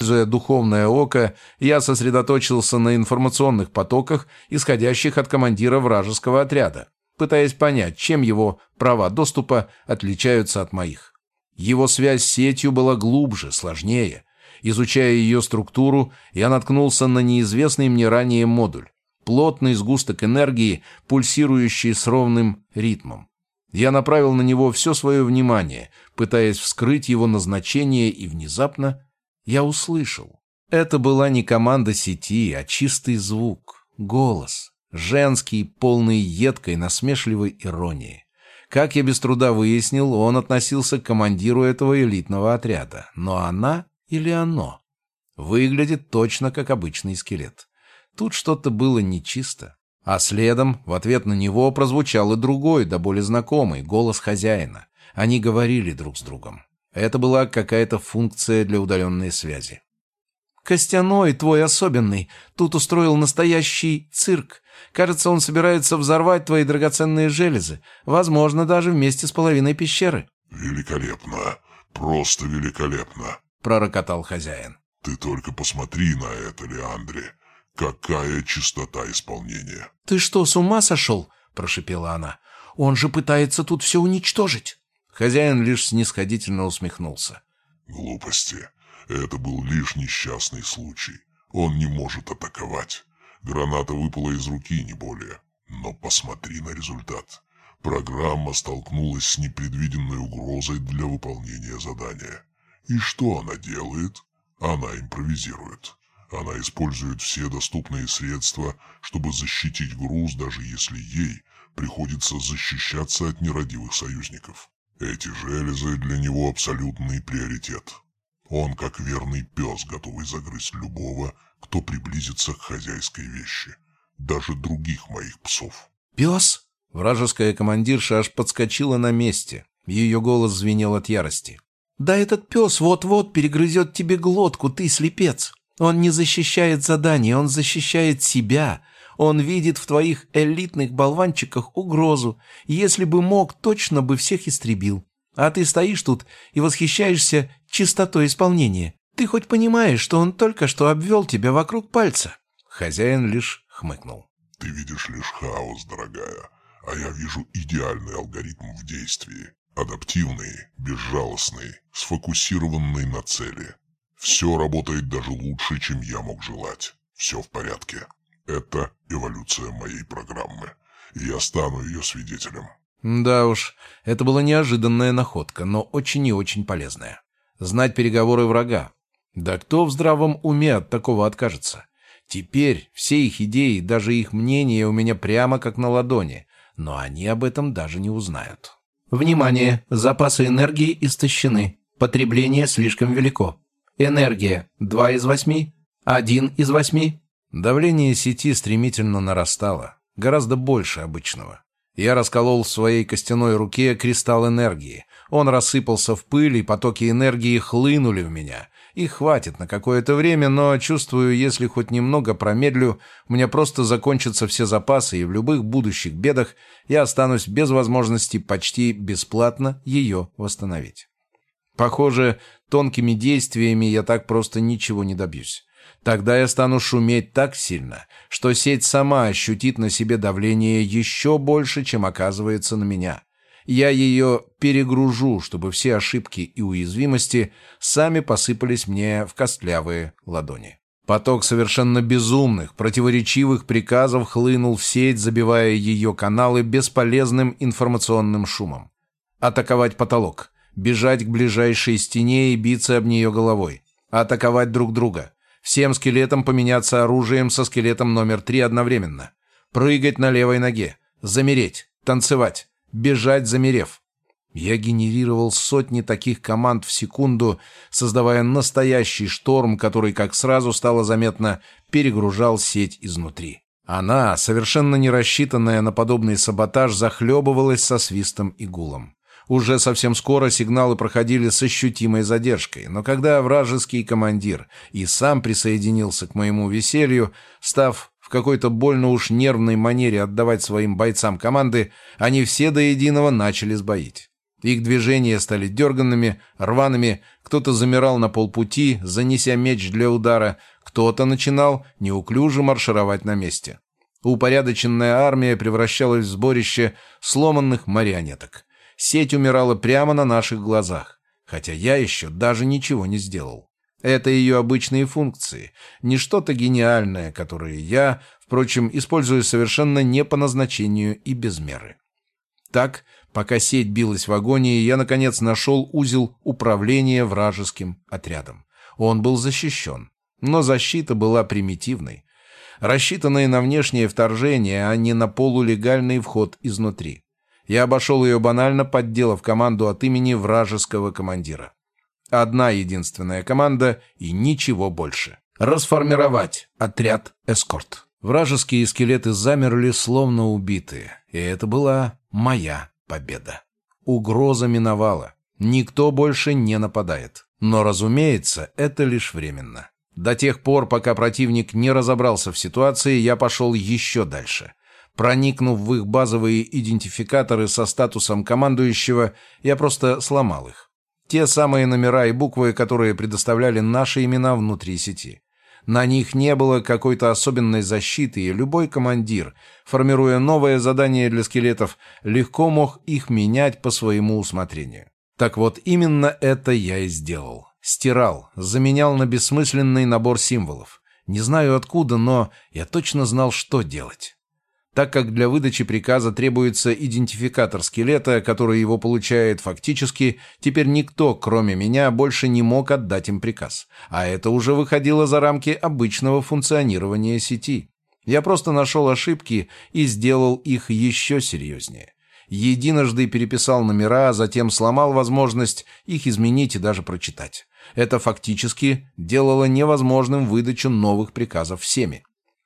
Используя духовное око, я сосредоточился на информационных потоках, исходящих от командира вражеского отряда, пытаясь понять, чем его права доступа отличаются от моих. Его связь с сетью была глубже, сложнее. Изучая ее структуру, я наткнулся на неизвестный мне ранее модуль. Плотный сгусток энергии, пульсирующий с ровным ритмом. Я направил на него все свое внимание, пытаясь вскрыть его назначение, и внезапно я услышал. Это была не команда сети, а чистый звук, голос, женский, полный едкой, насмешливой иронии. Как я без труда выяснил, он относился к командиру этого элитного отряда. Но она или оно выглядит точно как обычный скелет. Тут что-то было нечисто. А следом, в ответ на него, прозвучал и другой, да более знакомый, голос хозяина. Они говорили друг с другом. Это была какая-то функция для удаленной связи. «Костяной, твой особенный, тут устроил настоящий цирк. Кажется, он собирается взорвать твои драгоценные железы, возможно, даже вместе с половиной пещеры». «Великолепно, просто великолепно», — пророкотал хозяин. «Ты только посмотри на это, Леандре. Какая чистота исполнения!» «Ты что, с ума сошел?» – прошипела она. «Он же пытается тут все уничтожить». Хозяин лишь снисходительно усмехнулся. «Глупости. Это был лишь несчастный случай. Он не может атаковать. Граната выпала из руки, не более. Но посмотри на результат. Программа столкнулась с непредвиденной угрозой для выполнения задания. И что она делает? Она импровизирует. Она использует все доступные средства, чтобы защитить груз, даже если ей приходится защищаться от нерадивых союзников. Эти железы для него абсолютный приоритет. Он, как верный пес, готовый загрызть любого, кто приблизится к хозяйской вещи. Даже других моих псов». «Пес?» Вражеская командирша аж подскочила на месте. Ее голос звенел от ярости. «Да этот пес вот-вот перегрызет тебе глотку, ты слепец. Он не защищает задание, он защищает себя. Он видит в твоих элитных болванчиках угрозу. Если бы мог, точно бы всех истребил. А ты стоишь тут и восхищаешься чистотой исполнения. Ты хоть понимаешь, что он только что обвел тебя вокруг пальца?» Хозяин лишь хмыкнул. «Ты видишь лишь хаос, дорогая, а я вижу идеальный алгоритм в действии. Адаптивный, безжалостный, сфокусированный на цели. Все работает даже лучше, чем я мог желать. Все в порядке. Это эволюция моей программы, и я стану ее свидетелем». Да уж, это была неожиданная находка, но очень и очень полезная. Знать переговоры врага. Да кто в здравом уме от такого откажется? Теперь все их идеи, даже их мнения у меня прямо как на ладони, но они об этом даже не узнают. Внимание! Запасы энергии истощены. Потребление слишком велико. Энергия 2 из 8, 1 из 8. Давление сети стремительно нарастало, гораздо больше обычного. Я расколол в своей костяной руке кристалл энергии. Он рассыпался в пыль, и потоки энергии хлынули в меня. Их хватит на какое-то время, но чувствую, если хоть немного промедлю, у меня просто закончатся все запасы, и в любых будущих бедах я останусь без возможности почти бесплатно ее восстановить. Похоже, тонкими действиями я так просто ничего не добьюсь. Тогда я стану шуметь так сильно, что сеть сама ощутит на себе давление еще больше, чем оказывается на меня. Я ее перегружу, чтобы все ошибки и уязвимости сами посыпались мне в костлявые ладони. Поток совершенно безумных, противоречивых приказов хлынул в сеть, забивая ее каналы бесполезным информационным шумом. Атаковать потолок, бежать к ближайшей стене и биться об нее головой. Атаковать друг друга. Всем скелетам поменяться оружием со скелетом номер 3 одновременно. Прыгать на левой ноге. Замереть. Танцевать. Бежать, замерев. Я генерировал сотни таких команд в секунду, создавая настоящий шторм, который, как сразу стало заметно, перегружал сеть изнутри. Она, совершенно не рассчитанная на подобный саботаж, захлебывалась со свистом и гулом. Уже совсем скоро сигналы проходили с ощутимой задержкой, но когда вражеский командир и сам присоединился к моему веселью, став в какой-то больно уж нервной манере отдавать своим бойцам команды, они все до единого начали сбоить. Их движения стали дерганными, рваными, кто-то замирал на полпути, занеся меч для удара, кто-то начинал неуклюже маршировать на месте. Упорядоченная армия превращалась в сборище сломанных марионеток. Сеть умирала прямо на наших глазах, хотя я еще даже ничего не сделал. Это ее обычные функции, не что-то гениальное, которое я, впрочем, использую совершенно не по назначению и без меры. Так, пока сеть билась в агонии, я, наконец, нашел узел управления вражеским отрядом. Он был защищен, но защита была примитивной, рассчитанной на внешнее вторжение, а не на полулегальный вход изнутри. Я обошел ее банально, подделав команду от имени вражеского командира. Одна единственная команда и ничего больше. Расформировать отряд «Эскорт». Вражеские скелеты замерли, словно убитые, и это была моя победа. Угроза миновала. Никто больше не нападает. Но, разумеется, это лишь временно. До тех пор, пока противник не разобрался в ситуации, я пошел еще дальше. Проникнув в их базовые идентификаторы со статусом командующего, я просто сломал их. Те самые номера и буквы, которые предоставляли наши имена внутри сети. На них не было какой-то особенной защиты, и любой командир, формируя новое задание для скелетов, легко мог их менять по своему усмотрению. Так вот, именно это я и сделал. Стирал, заменял на бессмысленный набор символов. Не знаю откуда, но я точно знал, что делать. Так как для выдачи приказа требуется идентификатор скелета, который его получает фактически, теперь никто, кроме меня, больше не мог отдать им приказ. А это уже выходило за рамки обычного функционирования сети. Я просто нашел ошибки и сделал их еще серьезнее. Единожды переписал номера, а затем сломал возможность их изменить и даже прочитать. Это фактически делало невозможным выдачу новых приказов всеми.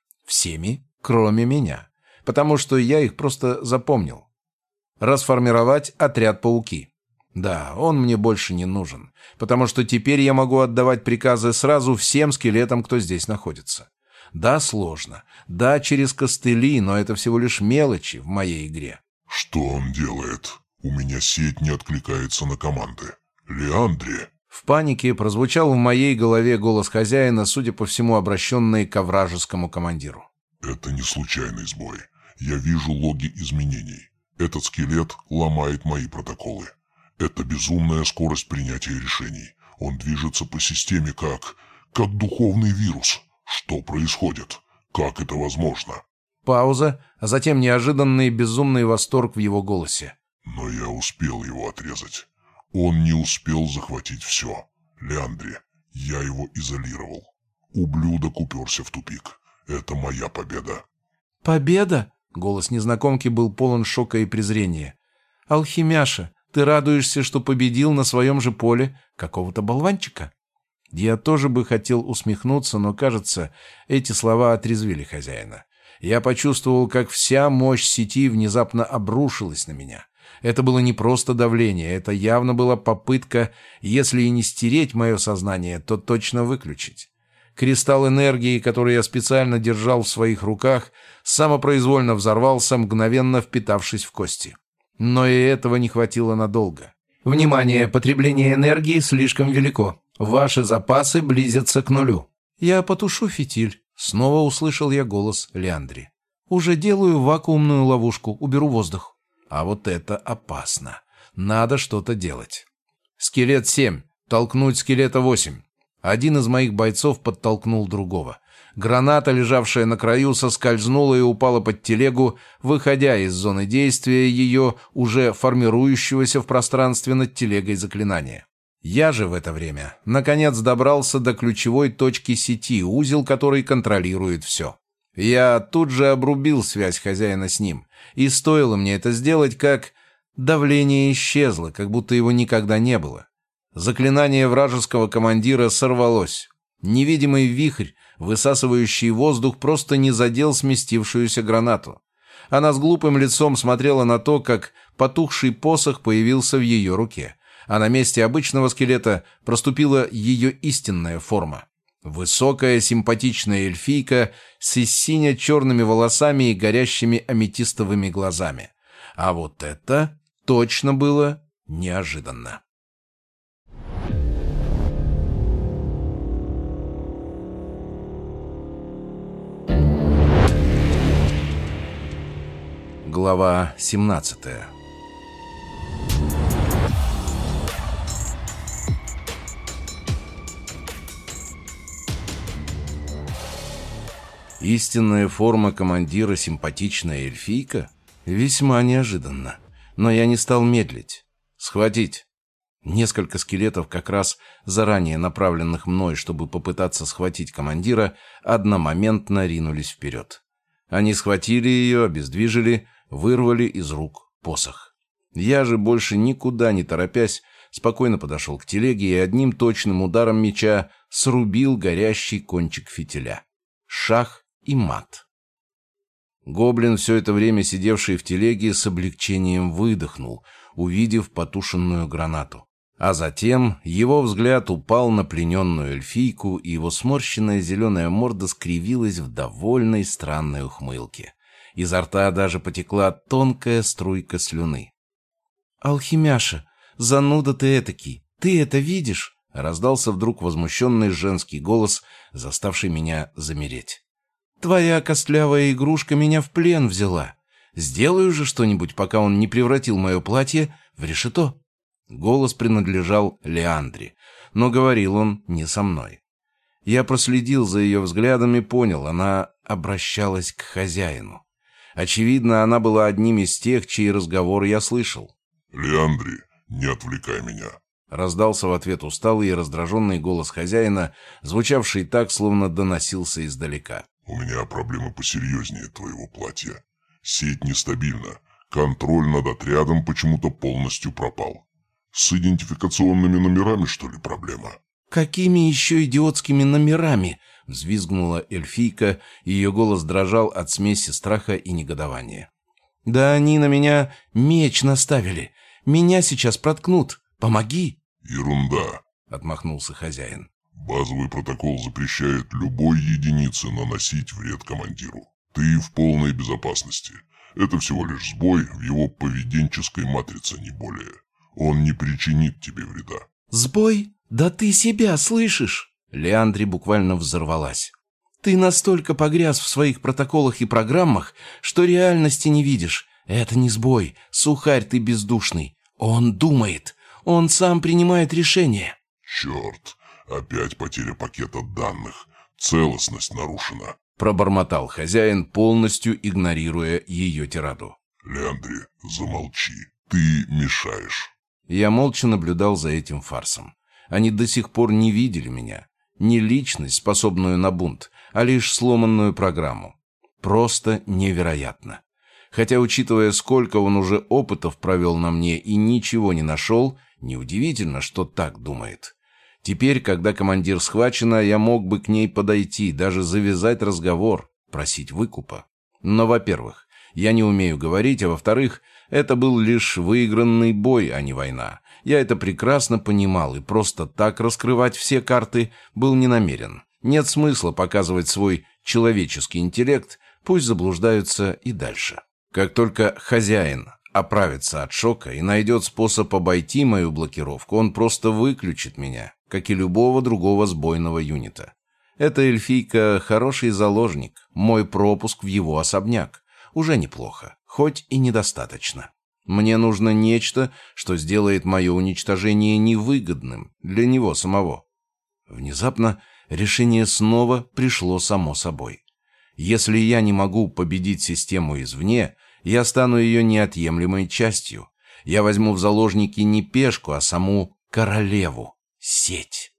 Всеми, кроме меня. Потому что я их просто запомнил. Расформировать отряд «Пауки». Да, он мне больше не нужен, потому что теперь я могу отдавать приказы сразу всем скелетам, кто здесь находится. Да, сложно. Да, через костыли, но это всего лишь мелочи в моей игре. Что он делает? У меня сеть не откликается на команды. Леандре! В панике прозвучал в моей голове голос хозяина, судя по всему, обращенный к вражескому командиру. Это не случайный сбой. Я вижу логи изменений. Этот скелет ломает мои протоколы. Это безумная скорость принятия решений. Он движется по системе как духовный вирус. Что происходит? Как это возможно? Пауза, а затем неожиданный безумный восторг в его голосе. Но я успел его отрезать. Он не успел захватить все. Леандре, я его изолировал. Ублюдок уперся в тупик. Это моя победа. Победа? Голос незнакомки был полон шока и презрения. Алхимяша, ты радуешься, что победил на своем же поле какого-то болванчика? Я тоже бы хотел усмехнуться, но, кажется, эти слова отрезвили хозяина. Я почувствовал, как вся мощь сети внезапно обрушилась на меня. Это было не просто давление, это явно была попытка, если и не стереть мое сознание, то точно выключить. Кристалл энергии, который я специально держал в своих руках, самопроизвольно взорвался, мгновенно впитавшись в кости. Но и этого не хватило надолго. Внимание, потребление энергии слишком велико. Ваши запасы близятся к нулю. Я потушу фитиль. Снова услышал я голос Леандри. Уже делаю вакуумную ловушку, уберу воздух. А вот это опасно. Надо что-то делать. Скелет 7. Толкнуть скелета 8. Один из моих бойцов подтолкнул другого. Граната, лежавшая на краю, соскользнула и упала под телегу, выходя из зоны действия ее, уже формирующегося в пространстве над телегой заклинания. Я же в это время, наконец, добрался до ключевой точки сети, узел которой контролирует все. Я тут же обрубил связь хозяина с ним, и стоило мне это сделать, как давление исчезло, как будто его никогда не было. Заклинание вражеского командира сорвалось. Невидимый вихрь, высасывающий воздух, просто не задел сместившуюся гранату. Она с глупым лицом смотрела на то, как потухший посох появился в ее руке, а на месте обычного скелета проступила ее истинная форма. Высокая, симпатичная эльфийка с сине-черными волосами и горящими аметистовыми глазами. А вот это точно было неожиданно. Глава 17. Истинная форма командира симпатичная эльфийка? Весьма неожиданно. Но я не стал медлить. Схватить. Несколько скелетов, как раз заранее направленных мной, чтобы попытаться схватить командира, одномоментно ринулись вперед. Они схватили ее, обездвижили, вырвали из рук посох. Я же, больше никуда не торопясь, спокойно подошел к телеге и одним точным ударом меча срубил горящий кончик фитиля. Шах и мат. Гоблин, все это время сидевший в телеге, с облегчением выдохнул, увидев потушенную гранату. А затем его взгляд упал на плененную эльфийку, и его сморщенная зеленая морда скривилась в довольной странной ухмылке. Изо рта даже потекла тонкая струйка слюны. «Алхимяша, зануда ты этакий, ты это видишь?» — раздался вдруг возмущенный женский голос, заставший меня замереть. «Твоя костлявая игрушка меня в плен взяла. Сделаю же что-нибудь, пока он не превратил мое платье в решето». Голос принадлежал Леандре, но говорил он не со мной. Я проследил за ее взглядом и понял, она обращалась к хозяину. Очевидно, она была одним из тех, чей разговор я слышал. «Леандре, не отвлекай меня», — раздался в ответ усталый и раздраженный голос хозяина, звучавший так, словно доносился издалека. «У меня проблемы посерьезнее твоего платья. Сеть нестабильна, контроль над отрядом почему-то полностью пропал. С идентификационными номерами, что ли, проблема?» «Какими еще идиотскими номерами?» — взвизгнула эльфийка, и ее голос дрожал от смеси страха и негодования. «Да они на меня меч наставили. Меня сейчас проткнут. Помоги!» «Ерунда!» — отмахнулся хозяин. «Базовый протокол запрещает любой единице наносить вред командиру. Ты в полной безопасности. Это всего лишь сбой в его поведенческой матрице, не более. Он не причинит тебе вреда». «Сбой? Да ты себя слышишь?» Леандре буквально взорвалась. «Ты настолько погряз в своих протоколах и программах, что реальности не видишь. Это не сбой, сухарь ты бездушный. Он думает, он сам принимает решения». «Черт, опять потеря пакета данных. Целостность нарушена», — пробормотал хозяин, полностью игнорируя ее тираду. «Леандре, замолчи. Ты мешаешь». Я молча наблюдал за этим фарсом. Они до сих пор не видели меня. Не личность, способную на бунт, а лишь сломанную программу. Просто невероятно. Хотя, учитывая, сколько он уже опытов провел на мне и ничего не нашел, неудивительно, что так думает. Теперь, когда командир схвачена, я мог бы к ней подойти, даже завязать разговор, просить выкупа. Но, во-первых, я не умею говорить, а во-вторых, это был лишь выигранный бой, а не война. Я это прекрасно понимал и просто так раскрывать все карты был не намерен. Нет смысла показывать свой человеческий интеллект, пусть заблуждаются и дальше. Как только хозяин оправится от шока и найдет способ обойти мою блокировку, он просто выключит меня, как и любого другого сбойного юнита. Эта эльфийка хороший заложник, мой пропуск в его особняк. Уже неплохо, хоть и недостаточно. Мне нужно нечто, что сделает мое уничтожение невыгодным для него самого. Внезапно решение снова пришло само собой. Если я не могу победить систему извне, я стану ее неотъемлемой частью. Я возьму в заложники не пешку, а саму королеву, сеть.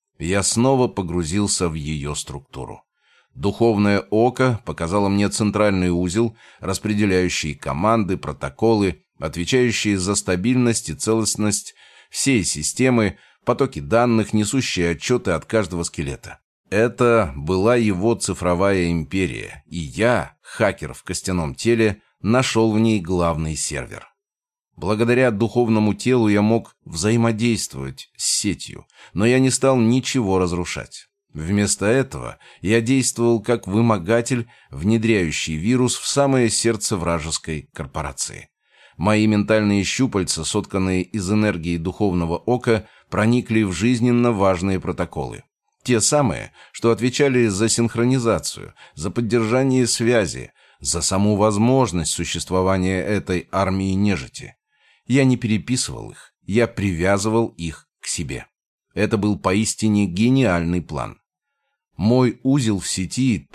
Я снова погрузился в ее структуру. Духовное око показало мне центральный узел, распределяющий команды, протоколы, отвечающие за стабильность и целостность всей системы, потоки данных, несущие отчеты от каждого скелета. Это была его цифровая империя, и я, хакер в костяном теле, нашел в ней главный сервер. Благодаря духовному телу я мог взаимодействовать с сетью, но я не стал ничего разрушать. Вместо этого я действовал как вымогатель, внедряющий вирус в самое сердце вражеской корпорации. Мои ментальные щупальца, сотканные из энергии духовного ока, проникли в жизненно важные протоколы. Те самые, что отвечали за синхронизацию, за поддержание связи, за саму возможность существования этой армии нежити. Я не переписывал их, я привязывал их к себе. Это был поистине гениальный план. Мой узел в сети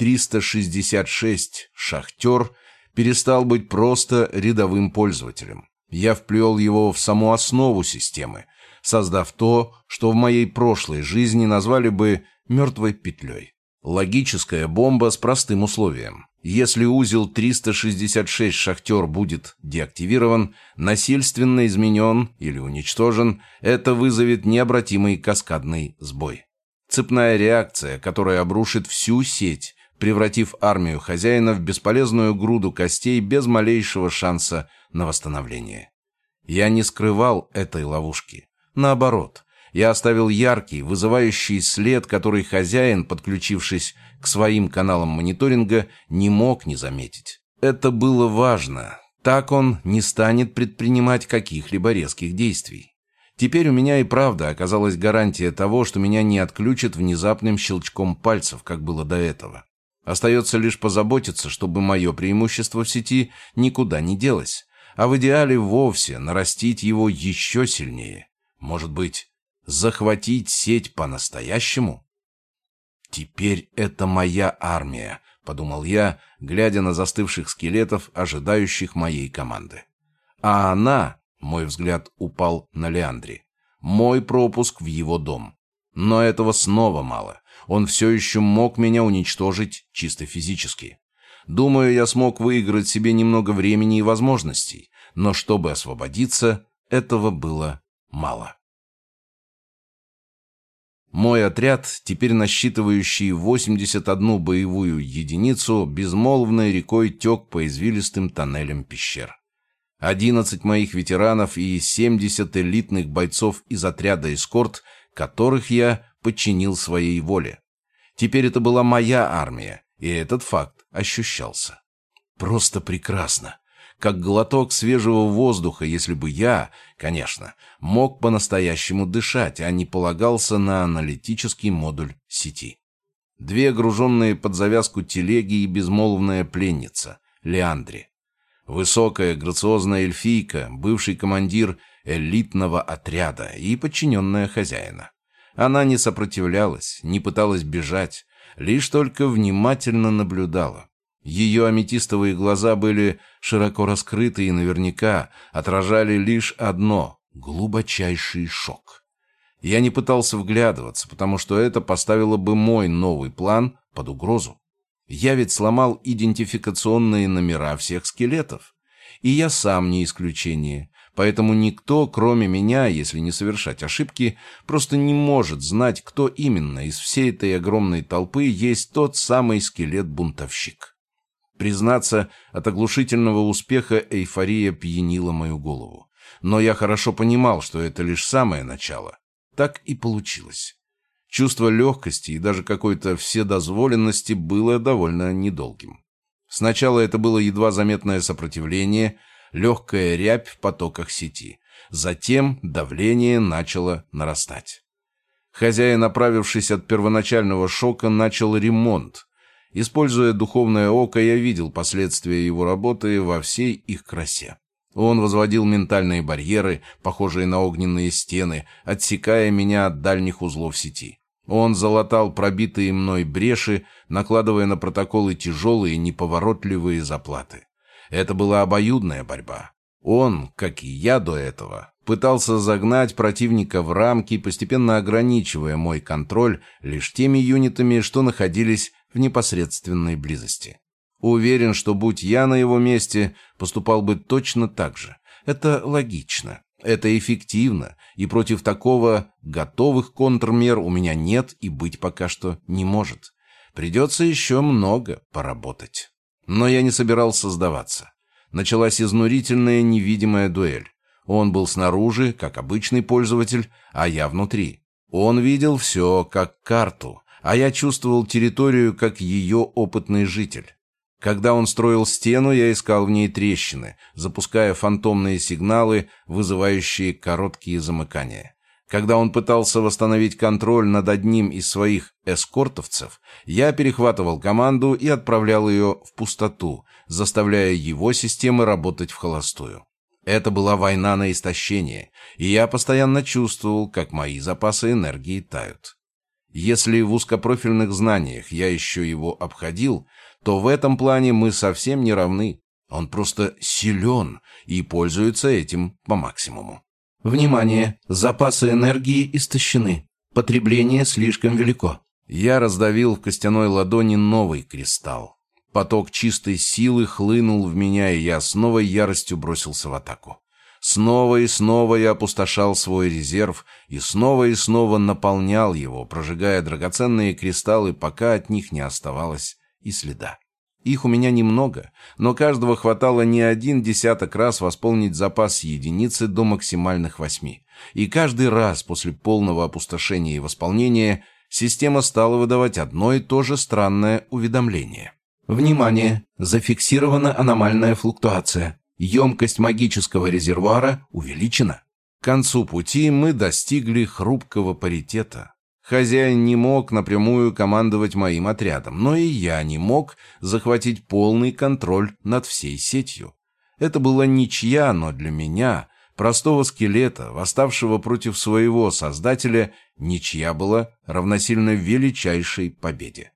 366 «Шахтер» перестал быть просто рядовым пользователем. Я вплел его в саму основу системы, создав то, что в моей прошлой жизни назвали бы «мертвой петлей». Логическая бомба с простым условием. Если узел 366 «Шахтер» будет деактивирован, насильственно изменен или уничтожен, это вызовет необратимый каскадный сбой. Цепная реакция, которая обрушит всю сеть, превратив армию хозяина в бесполезную груду костей без малейшего шанса на восстановление. Я не скрывал этой ловушки. Наоборот, я оставил яркий, вызывающий след, который хозяин, подключившись к своим каналам мониторинга, не мог не заметить. Это было важно. Так он не станет предпринимать каких-либо резких действий. Теперь у меня и правда оказалась гарантия того, что меня не отключат внезапным щелчком пальцев, как было до этого. Остается лишь позаботиться, чтобы мое преимущество в сети никуда не делось, а в идеале вовсе нарастить его еще сильнее. Может быть, захватить сеть по-настоящему? «Теперь это моя армия», — подумал я, глядя на застывших скелетов, ожидающих моей команды. А она, мой взгляд упал на Леандри, мой пропуск в его дом. Но этого снова мало. Он все еще мог меня уничтожить чисто физически. Думаю, я смог выиграть себе немного времени и возможностей, но чтобы освободиться, этого было мало. Мой отряд, теперь насчитывающий 81 боевую единицу, безмолвной рекой тек по извилистым тоннелям пещер. 11 моих ветеранов и 70 элитных бойцов из отряда «Эскорт», которых я подчинил своей воле. Теперь это была моя армия, и этот факт ощущался. Просто прекрасно. Как глоток свежего воздуха, если бы я, конечно, мог по-настоящему дышать, а не полагался на аналитический модуль сети. 2 груженные под завязку телеги и безмолвная пленница, Леандри. Высокая, грациозная эльфийка, бывший командир элитного отряда и подчиненная хозяина. Она не сопротивлялась, не пыталась бежать, лишь только внимательно наблюдала. Ее аметистовые глаза были широко раскрыты и наверняка отражали лишь одно — глубочайший шок. Я не пытался вглядываться, потому что это поставило бы мой новый план под угрозу. Я ведь сломал идентификационные номера всех скелетов. И я сам не исключение. Поэтому никто, кроме меня, если не совершать ошибки, просто не может знать, кто именно из всей этой огромной толпы есть тот самый скелет-бунтовщик. Признаться, от оглушительного успеха эйфория пьянила мою голову. Но я хорошо понимал, что это лишь самое начало. Так и получилось. Чувство легкости и даже какой-то вседозволенности было довольно недолгим. Сначала это было едва заметное сопротивление, легкая рябь в потоках сети. Затем давление начало нарастать. Хозяин, оправившись от первоначального шока, начал ремонт. Используя духовное око, я видел последствия его работы во всей их красе. Он возводил ментальные барьеры, похожие на огненные стены, отсекая меня от дальних узлов сети. Он залатал пробитые мной бреши, накладывая на протоколы тяжелые, неповоротливые заплаты. Это была обоюдная борьба. Он, как и я до этого, пытался загнать противника в рамки, постепенно ограничивая мой контроль лишь теми юнитами, что находились в непосредственной близости. Уверен, что будь я на его месте, поступал бы точно так же. Это логично, это эффективно, и против такого готовых контрмер у меня нет и быть пока что не может. Придется еще много поработать. Но я не собирался сдаваться. Началась изнурительная невидимая дуэль. Он был снаружи, как обычный пользователь, а я внутри. Он видел все, как карту, а я чувствовал территорию, как ее опытный житель. Когда он строил стену, я искал в ней трещины, запуская фантомные сигналы, вызывающие короткие замыкания. Когда он пытался восстановить контроль над одним из своих эскортовцев, я перехватывал команду и отправлял ее в пустоту, заставляя его системы работать в холостую. Это была война на истощение, и я постоянно чувствовал, как мои запасы энергии тают. Если в узкопрофильных знаниях я еще его обходил, то в этом плане мы совсем не равны. Он просто силен и пользуется этим по максимуму. Внимание! Запасы энергии истощены. Потребление слишком велико. Я раздавил в костяной ладони новый кристалл. Поток чистой силы хлынул в меня, и я с новой яростью бросился в атаку. Снова и снова я опустошал свой резерв и снова наполнял его, прожигая драгоценные кристаллы, пока от них не оставалось и следа. Их у меня немного, но каждого хватало не 1/10 раз восполнить запас единицы до максимальных 8. И каждый раз после полного опустошения и восполнения система стала выдавать одно и то же странное уведомление. Внимание! Зафиксирована аномальная флуктуация. Емкость магического резервуара увеличена. К концу пути мы достигли хрупкого паритета. Хозяин не мог напрямую командовать моим отрядом, но и я не мог захватить полный контроль над всей сетью. Это была ничья, но для меня, простого скелета, восставшего против своего создателя, ничья была равносильна величайшей победе.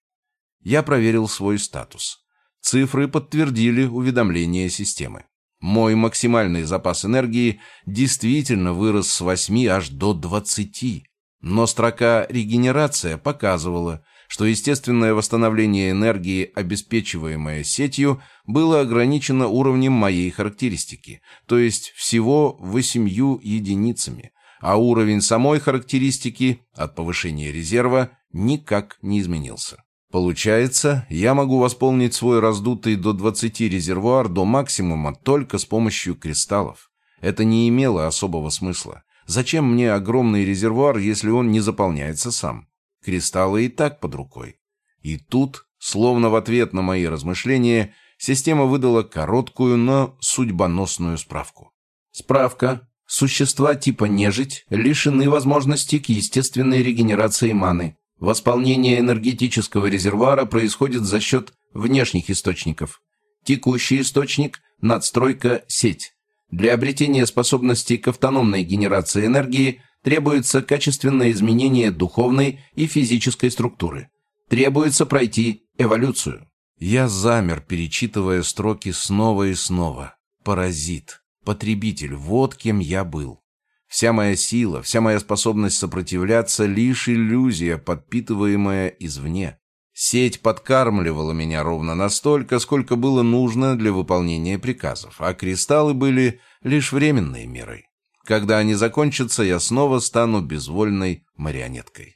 Я проверил свой статус. Цифры подтвердили уведомление системы. Мой максимальный запас энергии действительно вырос с 8 аж до 20. Но строка «Регенерация» показывала, что естественное восстановление энергии, обеспечиваемое сетью, было ограничено уровнем моей характеристики, то есть всего 8 единицами, а уровень самой характеристики от повышения резерва никак не изменился. Получается, я могу восполнить свой раздутый до 20 резервуар до максимума только с помощью кристаллов. Это не имело особого смысла. Зачем мне огромный резервуар, если он не заполняется сам? Кристаллы и так под рукой. И тут, словно в ответ на мои размышления, система выдала короткую, но судьбоносную справку. Справка. Существа типа нежить лишены возможности к естественной регенерации маны. Восполнение энергетического резервуара происходит за счет внешних источников. Текущий источник – надстройка сеть. Для обретения способности к автономной генерации энергии требуется качественное изменение духовной и физической структуры. Требуется пройти эволюцию. Я замер, перечитывая строки снова и снова. Паразит, потребитель, вот кем я был. Вся моя сила, вся моя способность сопротивляться — лишь иллюзия, подпитываемая извне. Сеть подкармливала меня ровно настолько, сколько было нужно для выполнения приказов, а кристаллы были лишь временной мерой. Когда они закончатся, я снова стану безвольной марионеткой.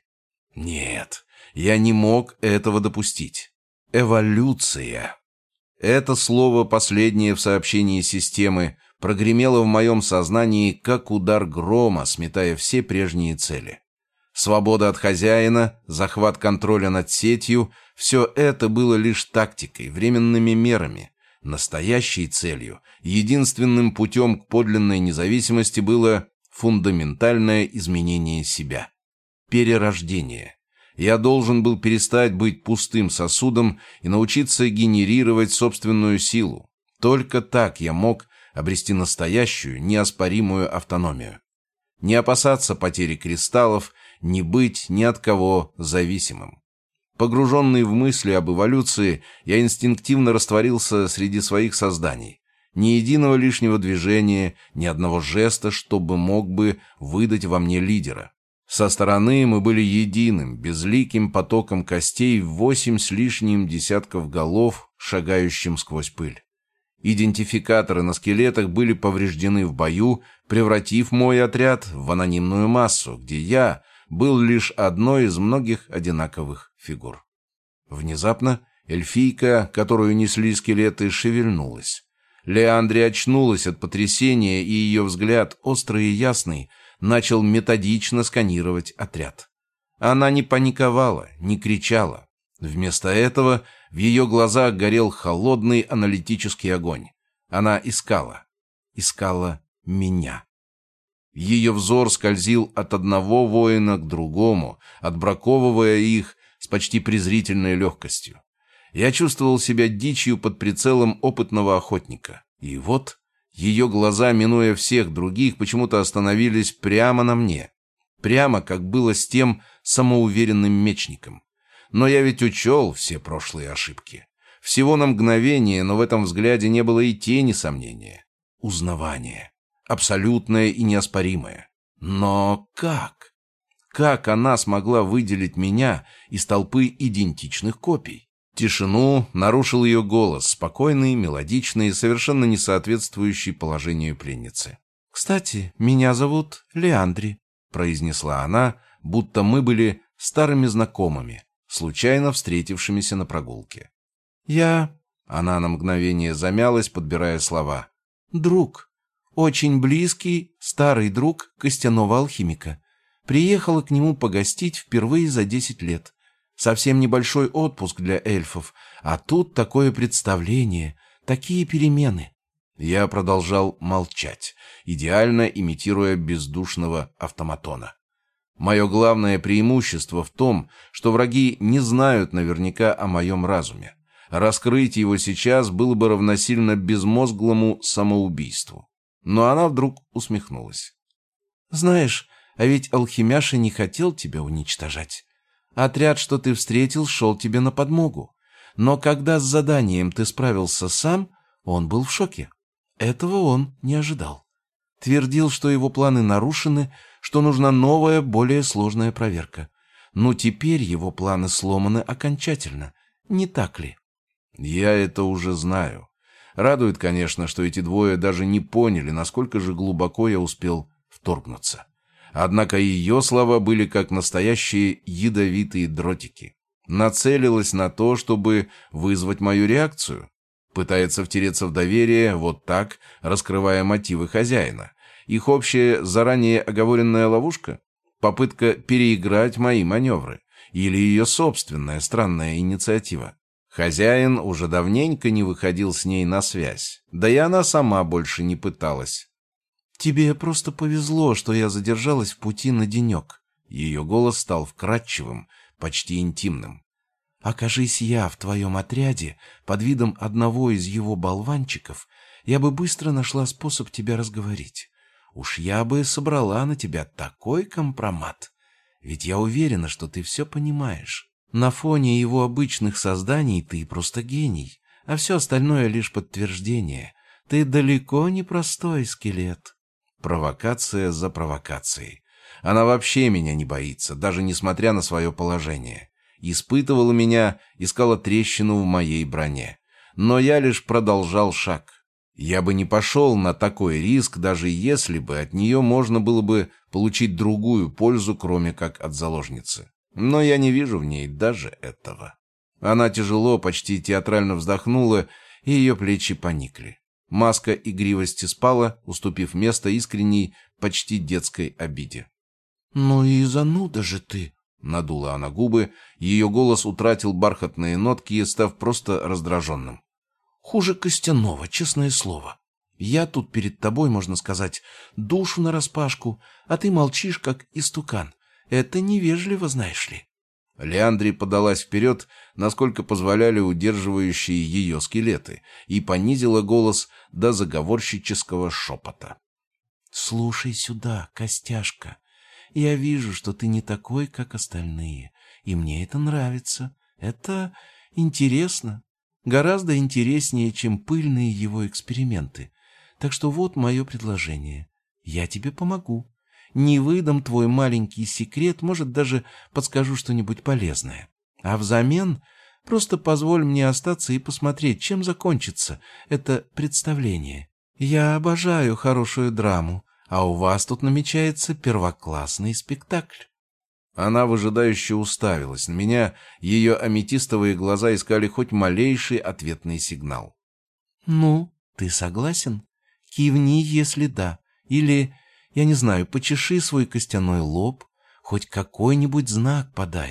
Нет, я не мог этого допустить. Эволюция. Это слово, последнее в сообщении системы, прогремело в моем сознании, как удар грома, сметая все прежние цели. Свобода от хозяина, захват контроля над сетью – все это было лишь тактикой, временными мерами. Настоящей целью, единственным путем к подлинной независимости было фундаментальное изменение себя. Перерождение. Я должен был перестать быть пустым сосудом и научиться генерировать собственную силу. Только так я мог обрести настоящую, неоспоримую автономию. Не опасаться потери кристаллов, не быть ни от кого зависимым. Погруженный в мысли об эволюции, я инстинктивно растворился среди своих созданий. Ни единого лишнего движения, ни одного жеста, чтобы мог бы выдать во мне лидера. Со стороны мы были единым, безликим потоком костей в 8 с лишним десятков голов, шагающим сквозь пыль. Идентификаторы на скелетах были повреждены в бою, превратив мой отряд в анонимную массу, где я был лишь одной из многих одинаковых фигур. Внезапно эльфийка, которую несли скелеты, шевельнулась. Леандри очнулась от потрясения, и ее взгляд, острый и ясный, начал методично сканировать отряд. Она не паниковала, не кричала. Вместо этого в ее глазах горел холодный аналитический огонь. Она искала меня. Ее взор скользил от одного воина к другому, отбраковывая их с почти презрительной легкостью. Я чувствовал себя дичью под прицелом опытного охотника. И вот ее глаза, минуя всех других, почему-то остановились прямо на мне. Прямо, как было с тем самоуверенным мечником. Но я ведь учел все прошлые ошибки. Всего на мгновение, но в этом взгляде не было и тени сомнения. Узнавание. Абсолютное и неоспоримое. Но как? Как она смогла выделить меня из толпы идентичных копий? Тишину нарушил ее голос, спокойный, мелодичный, совершенно не соответствующий положению пленницы. «Кстати, меня зовут Леандри», — произнесла она, будто мы были старыми знакомыми, случайно встретившимися на прогулке. Она на мгновение замялась, подбирая слова. «Друг. Очень близкий, старый друг костяного алхимика. Приехала к нему погостить впервые за 10 лет. Совсем небольшой отпуск для эльфов, а тут такое представление, такие перемены». Я продолжал молчать, идеально имитируя бездушного автоматона. Мое главное преимущество в том, что враги не знают наверняка о моем разуме. Раскрыть его сейчас было бы равносильно безмозглому самоубийству. Но она вдруг усмехнулась. «Знаешь, а ведь Алхимяша не хотел тебя уничтожать. Отряд, что ты встретил, шел тебе на подмогу. Но когда с заданием ты справился сам, он был в шоке. Этого он не ожидал. Твердил, что его планы нарушены, что нужна новая, более сложная проверка. Но теперь его планы сломаны окончательно. Не так ли?» Я это уже знаю. Радует, конечно, что эти двое даже не поняли, насколько же глубоко я успел вторгнуться. Однако ее слова были как настоящие ядовитые дротики. Нацелилась на то, чтобы вызвать мою реакцию. Пытается втереться в доверие, вот так, раскрывая мотивы хозяина. Их общая, заранее оговоренная ловушка? Попытка переиграть мои маневры? Или ее собственная странная инициатива? Хозяин уже давненько не выходил с ней на связь. Да и она сама больше не пыталась. «Тебе просто повезло, что я задержалась в пути на денек». Ее голос стал вкрадчивым, почти интимным. «Окажись я в твоем отряде под видом одного из его болванчиков, я бы быстро нашла способ тебя разговорить. Уж я бы собрала на тебя такой компромат. Ведь я уверена, что ты все понимаешь. На фоне его обычных созданий ты просто гений, а все остальное лишь подтверждение. Ты далеко не простой скелет». Провокация за провокацией. Она вообще меня не боится, даже несмотря на свое положение. Испытывала меня, искала трещину в моей броне. Но я лишь продолжал шаг. Я бы не пошел на такой риск, даже если бы от нее можно было бы получить другую пользу, кроме как от заложницы. Но я не вижу в ней даже этого. Она тяжело, почти театрально вздохнула, и ее плечи поникли. Маска игривости спала, уступив место искренней, почти детской обиде. «Ну и зануда же ты!» — надула она губы, ее голос утратил бархатные нотки, став просто раздраженным. «Хуже костяного, честное слово. Я тут перед тобой, можно сказать, душу нараспашку, а ты молчишь, как истукан. Это невежливо, знаешь ли». Леандри подалась вперед, насколько позволяли удерживающие ее скелеты, и понизила голос до заговорщического шепота. «Слушай сюда, костяшка. Я вижу, что ты не такой, как остальные, и мне это нравится. Это интересно. Гораздо интереснее, чем пыльные его эксперименты. Так что вот мое предложение. Я тебе помогу. Не выдам твой маленький секрет, может, даже подскажу что-нибудь полезное. А взамен просто позволь мне остаться и посмотреть, чем закончится это представление. Я обожаю хорошую драму, а у вас тут намечается первоклассный спектакль». Она выжидающе уставилась на меня, ее аметистовые глаза искали хоть малейший ответный сигнал. «Ну, ты согласен? Кивни, если да. Или... я не знаю, почеши свой костяной лоб, хоть какой-нибудь знак подай.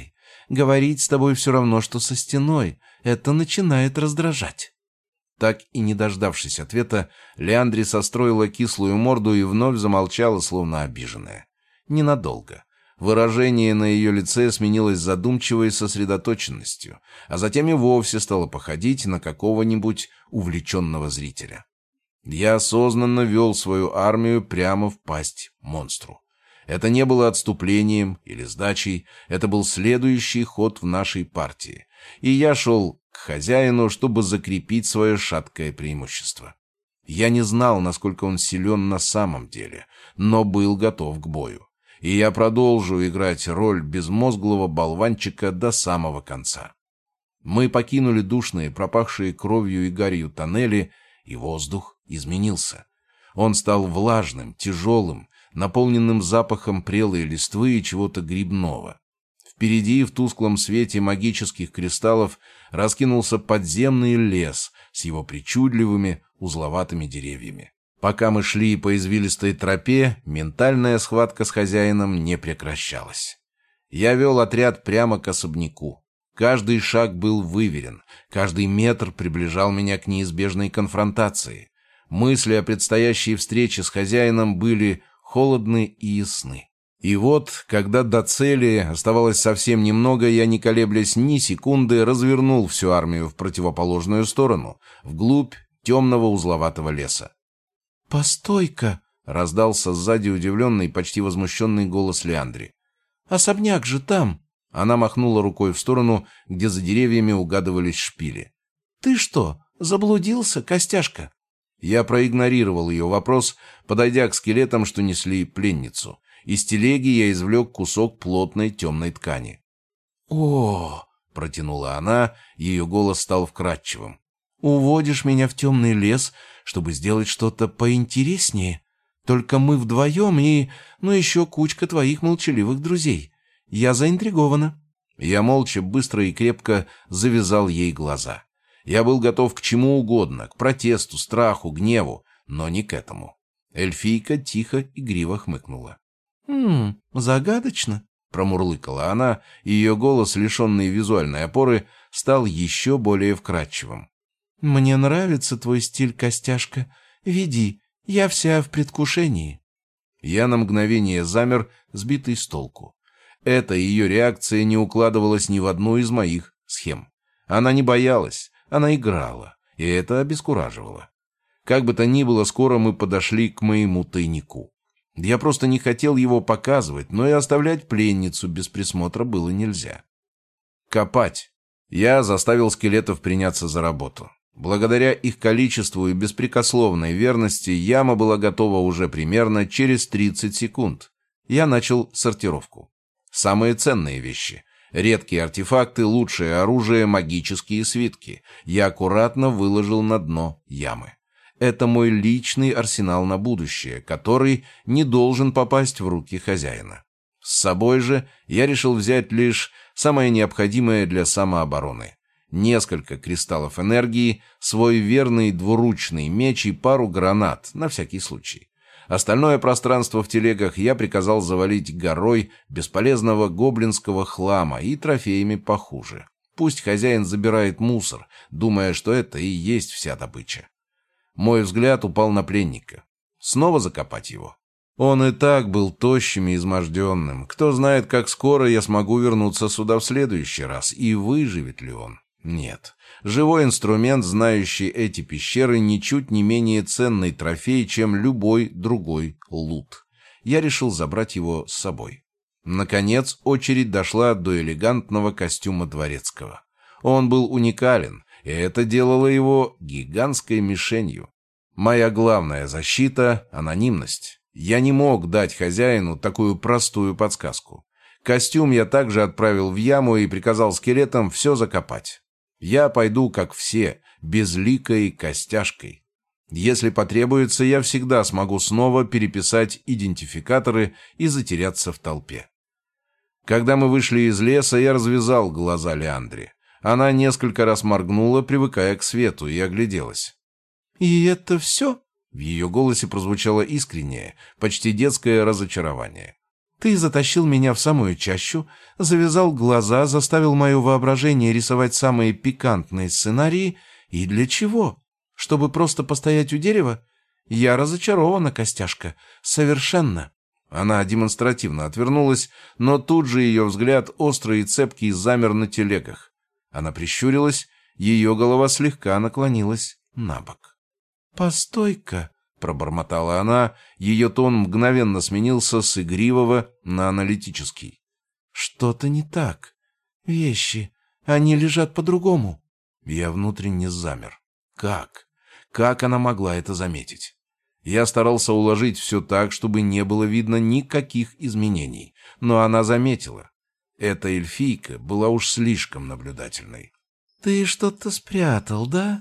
Говорить с тобой все равно, что со стеной. Это начинает раздражать». Так и не дождавшись ответа, Леандри состроила кислую морду и вновь замолчала, словно обиженная. Ненадолго. Выражение на ее лице сменилось задумчивой сосредоточенностью, а затем и вовсе стало походить на какого-нибудь увлеченного зрителя. Я осознанно вел свою армию прямо в пасть монстру. Это не было отступлением или сдачей, это был следующий ход в нашей партии, и я шел к хозяину, чтобы закрепить свое шаткое преимущество. Я не знал, насколько он силен на самом деле, но был готов к бою. И я продолжу играть роль безмозглого болванчика до самого конца. Мы покинули душные, пропахшие кровью и гарью тоннели, и воздух изменился. Он стал влажным, тяжелым, наполненным запахом прелой листвы и чего-то грибного. Впереди, в тусклом свете магических кристаллов, раскинулся подземный лес с его причудливыми узловатыми деревьями. Пока мы шли по извилистой тропе, ментальная схватка с хозяином не прекращалась. Я вел отряд прямо к особняку. Каждый шаг был выверен, каждый метр приближал меня к неизбежной конфронтации. Мысли о предстоящей встрече с хозяином были холодны и ясны. И вот, когда до цели оставалось совсем немного, я, не колеблясь ни секунды, развернул всю армию в противоположную сторону, вглубь темного узловатого леса. «Постой-ка!» — раздался сзади удивленный, почти возмущенный голос Леандри. «Особняк же там!» Она махнула рукой в сторону, где за деревьями угадывались шпили. «Ты что, заблудился, Костяшка?» Я проигнорировал ее вопрос, подойдя к скелетам, что несли пленницу. Из телеги я извлек кусок плотной темной ткани. «О!» — протянула она, ее голос стал вкрадчивым. «Уводишь меня в темный лес, чтобы сделать что-то поинтереснее? Только мы вдвоем и, еще кучка твоих молчаливых друзей. Я заинтригована». Я молча, быстро и крепко завязал ей глаза. Я был готов к чему угодно, к протесту, страху, гневу, но не к этому. Эльфийка тихо, игриво хмыкнула. Загадочно», — промурлыкала она, и ее голос, лишенный визуальной опоры, стал еще более вкрадчивым. «Мне нравится твой стиль, Костяшка. Веди, я вся в предвкушении». Я на мгновение замер, сбитый с толку. Эта ее реакция не укладывалась ни в одну из моих схем. Она не боялась, она играла, и это обескураживало. Как бы то ни было, скоро мы подошли к моему тайнику. Я просто не хотел его показывать, но и оставлять пленницу без присмотра было нельзя. Копать. Я заставил скелетов приняться за работу. Благодаря их количеству и беспрекословной верности яма была готова уже примерно через 30 секунд. Я начал сортировку. Самые ценные вещи. Редкие артефакты, лучшее оружие, магические свитки. Я аккуратно выложил на дно ямы. Это мой личный арсенал на будущее, который не должен попасть в руки хозяина. С собой же я решил взять лишь самое необходимое для самообороны. Несколько кристаллов энергии, свой верный двуручный меч и пару гранат, на всякий случай. Остальное пространство в телегах я приказал завалить горой бесполезного гоблинского хлама и трофеями похуже. Пусть хозяин забирает мусор, думая, что это и есть вся добыча. Мой взгляд упал на пленника. Снова закопать его? Он и так был тощим и изможденным. Кто знает, как скоро я смогу вернуться сюда в следующий раз, и выживет ли он? Нет. Живой инструмент, знающий эти пещеры, ничуть не менее ценный трофей, чем любой другой лут. Я решил забрать его с собой. Наконец, очередь дошла до элегантного костюма дворецкого. Он был уникален, и это делало его гигантской мишенью. Моя главная защита — анонимность. Я не мог дать хозяину такую простую подсказку. Костюм я также отправил в яму и приказал скелетам все закопать. Я пойду, как все, безликой Костяшкой. Если потребуется, я всегда смогу снова переписать идентификаторы и затеряться в толпе. Когда мы вышли из леса, я развязал глаза Леандри. Она несколько раз моргнула, привыкая к свету, и огляделась. «И это все?» В ее голосе прозвучало искреннее, почти детское разочарование. Ты затащил меня в самую чащу, завязал глаза, заставил мое воображение рисовать самые пикантные сценарии. И для чего? Чтобы просто постоять у дерева? Я разочарована, Костяшка. Совершенно». Она демонстративно отвернулась, но тут же ее взгляд, острый и цепкий, замер на телегах. Она прищурилась, ее голова слегка наклонилась на бок. «Постой-ка», — пробормотала она, ее тон мгновенно сменился с игривого на аналитический. «Что-то не так. Вещи, они лежат по-другому». Я внутренне замер. Как? Как она могла это заметить? Я старался уложить все так, чтобы не было видно никаких изменений, но она заметила. Эта эльфийка была уж слишком наблюдательной. «Ты что-то спрятал, да?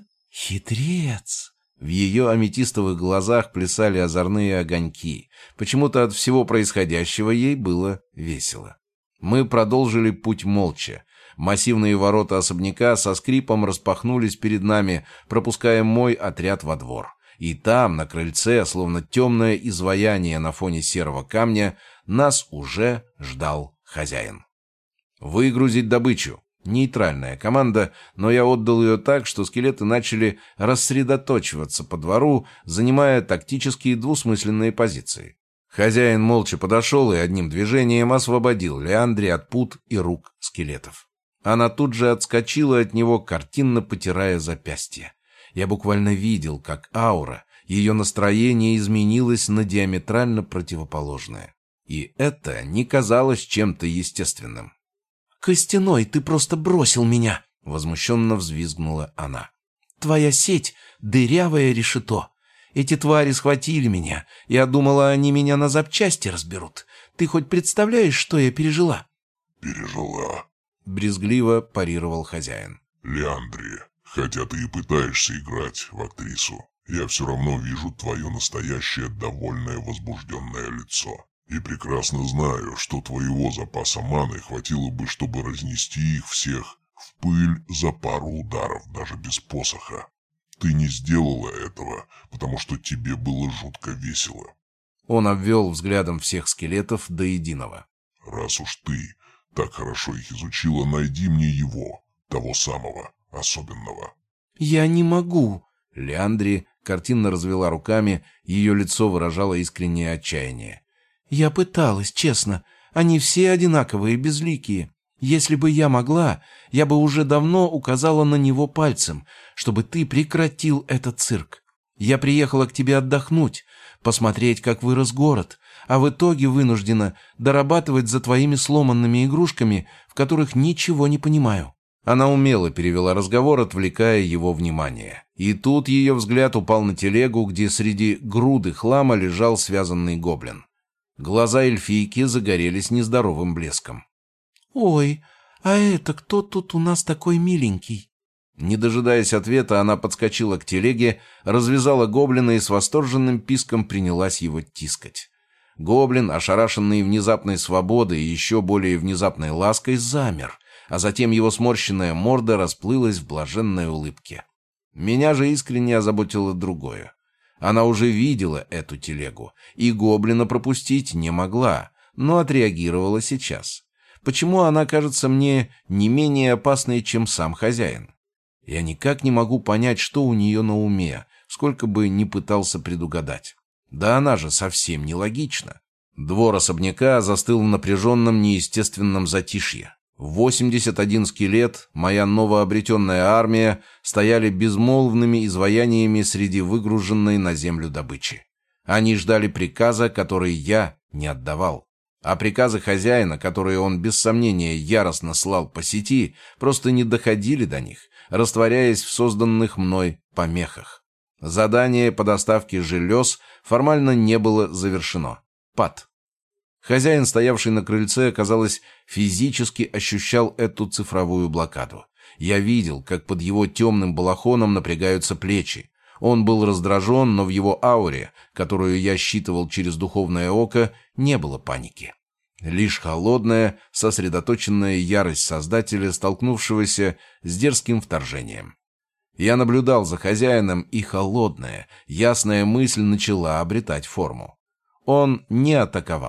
Хитрец!» В ее аметистовых глазах плясали озорные огоньки. Почему-то от всего происходящего ей было весело. Мы продолжили путь молча. Массивные ворота особняка со скрипом распахнулись перед нами, пропуская мой отряд во двор. И там, на крыльце, словно темное изваяние на фоне серого камня, нас уже ждал хозяин. «Выгрузить добычу». Нейтральная команда, но я отдал ее так, что скелеты начали рассредоточиваться по двору, занимая тактические двусмысленные позиции. Хозяин молча подошел и одним движением освободил Леандри от пут и рук скелетов. Она тут же отскочила от него, картинно потирая запястье. Я буквально видел, как аура, ее настроение изменилось на диаметрально противоположное. И это не казалось чем-то естественным. «Костяной, ты просто бросил меня!» — возмущенно взвизгнула она. «Твоя сеть — дырявое решето. Эти твари схватили меня. Я думала, они меня на запчасти разберут. Ты хоть представляешь, что я пережила?» «Пережила», — брезгливо парировал хозяин. «Леандри, хотя ты и пытаешься играть в актрису, я все равно вижу твое настоящее довольное возбужденное лицо. И прекрасно знаю, что твоего запаса маны хватило бы, чтобы разнести их всех в пыль за пару ударов, даже без посоха. Ты не сделала этого, потому что тебе было жутко весело». Он обвел взглядом всех скелетов до единого. «Раз уж ты так хорошо их изучила, найди мне его, того самого, особенного». «Я не могу». Леандри картинно развела руками, ее лицо выражало искреннее отчаяние. «Я пыталась, честно. Они все одинаковые, безликие. Если бы я могла, я бы уже давно указала на него пальцем, чтобы ты прекратил этот цирк. Я приехала к тебе отдохнуть, посмотреть, как вырос город, а в итоге вынуждена дорабатывать за твоими сломанными игрушками, в которых ничего не понимаю». Она умело перевела разговор, отвлекая его внимание. И тут ее взгляд упал на телегу, где среди груды хлама лежал связанный гоблин. Глаза эльфийки загорелись нездоровым блеском. «Ой, а это кто тут у нас такой миленький?» Не дожидаясь ответа, она подскочила к телеге, развязала гоблина и с восторженным писком принялась его тискать. Гоблин, ошарашенный внезапной свободой и еще более внезапной лаской, замер, а затем его сморщенная морда расплылась в блаженной улыбке. Меня же искренне озаботило другое. Она уже видела эту телегу, и гоблина пропустить не могла, но отреагировала сейчас. Почему она кажется мне не менее опасной, чем сам хозяин? Я никак не могу понять, что у нее на уме, сколько бы ни пытался предугадать. Да она же совсем нелогична. Двор особняка застыл в напряженном неестественном затишье. 81 скелет, моя новообретенная армия, стояли безмолвными изваяниями среди выгруженной на землю добычи. Они ждали приказа, который я не отдавал. А приказы хозяина, которые он без сомнения яростно слал по сети, просто не доходили до них, растворяясь в созданных мной помехах. Задание по доставке желез формально не было завершено. Пад. Хозяин, стоявший на крыльце, казалось, физически ощущал эту цифровую блокаду. Я видел, как под его темным балахоном напрягаются плечи. Он был раздражен, но в его ауре, которую я считывал через духовное око, не было паники. Лишь холодная, сосредоточенная ярость Создателя, столкнувшегося с дерзким вторжением. Я наблюдал за хозяином, и холодная, ясная мысль начала обретать форму. Он не атаковал.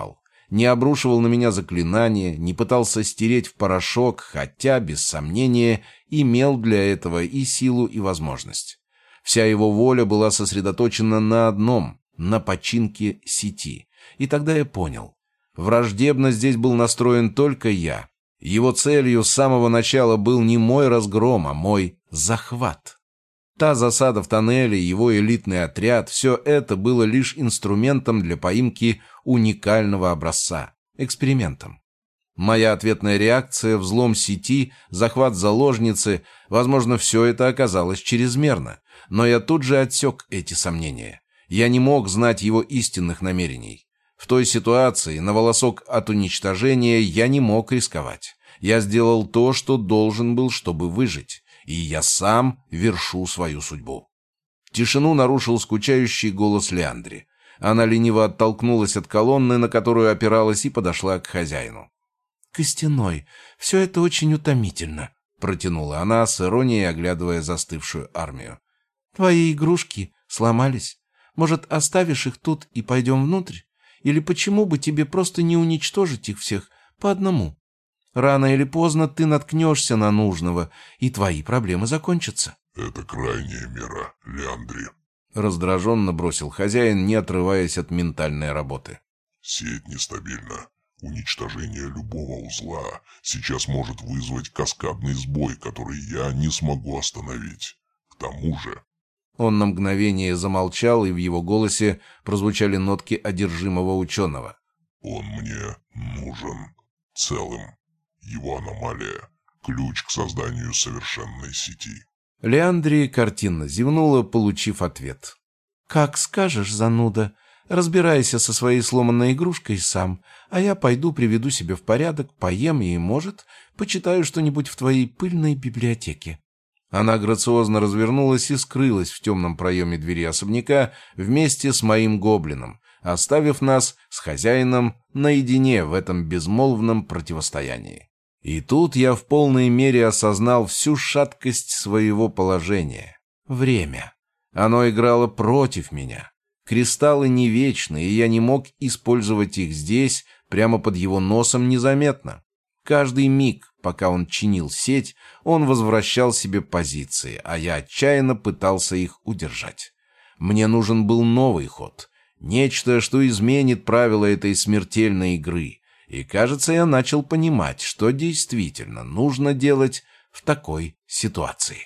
не обрушивал на меня заклинания, не пытался стереть в порошок, хотя, без сомнения, имел для этого и силу, и возможность. Вся его воля была сосредоточена на одном — на починке сети. И тогда я понял. Враждебно здесь был настроен только я. Его целью с самого начала был не мой разгром, а мой захват. Та засада в тоннеле, его элитный отряд — все это было лишь инструментом для поимки уникального образца, экспериментом. Моя ответная реакция, взлом сети, захват заложницы, возможно, все это оказалось чрезмерно, но я тут же отсек эти сомнения. Я не мог знать его истинных намерений. В той ситуации, на волосок от уничтожения, я не мог рисковать. Я сделал то, что должен был, чтобы выжить, и я сам вершу свою судьбу. Тишину нарушил скучающий голос Леандри. Она лениво оттолкнулась от колонны, на которую опиралась, и подошла к хозяину. «Костяной, все это очень утомительно», — протянула она, с иронией оглядывая застывшую армию. «Твои игрушки сломались. Может, оставишь их тут и пойдем внутрь? Или почему бы тебе просто не уничтожить их всех по одному? Рано или поздно ты наткнешься на нужного, и твои проблемы закончатся». «Это крайняя мера, Леандри», — раздраженно бросил хозяин, не отрываясь от ментальной работы. «Сеть нестабильна. Уничтожение любого узла сейчас может вызвать каскадный сбой, который я не смогу остановить. К тому же...» Он на мгновение замолчал, и в его голосе прозвучали нотки одержимого ученого. «Он мне нужен целым. Его аномалия — ключ к созданию совершенной сети». Леандри картинно зевнула, получив ответ. «Как скажешь, зануда. Разбирайся со своей сломанной игрушкой сам, а я пойду приведу себя в порядок, поем и, может, почитаю что-нибудь в твоей пыльной библиотеке». Она грациозно развернулась и скрылась в темном проеме двери особняка вместе с моим гоблином, оставив нас с хозяином наедине в этом безмолвном противостоянии. И тут я в полной мере осознал всю шаткость своего положения. Время. Оно играло против меня. Кристаллы не вечны, и я не мог использовать их здесь, прямо под его носом, незаметно. Каждый миг, пока он чинил сеть, он возвращал себе позиции, а я отчаянно пытался их удержать. Мне нужен был новый ход. Нечто, что изменит правила этой смертельной игры. И, кажется, я начал понимать, что действительно нужно делать в такой ситуации.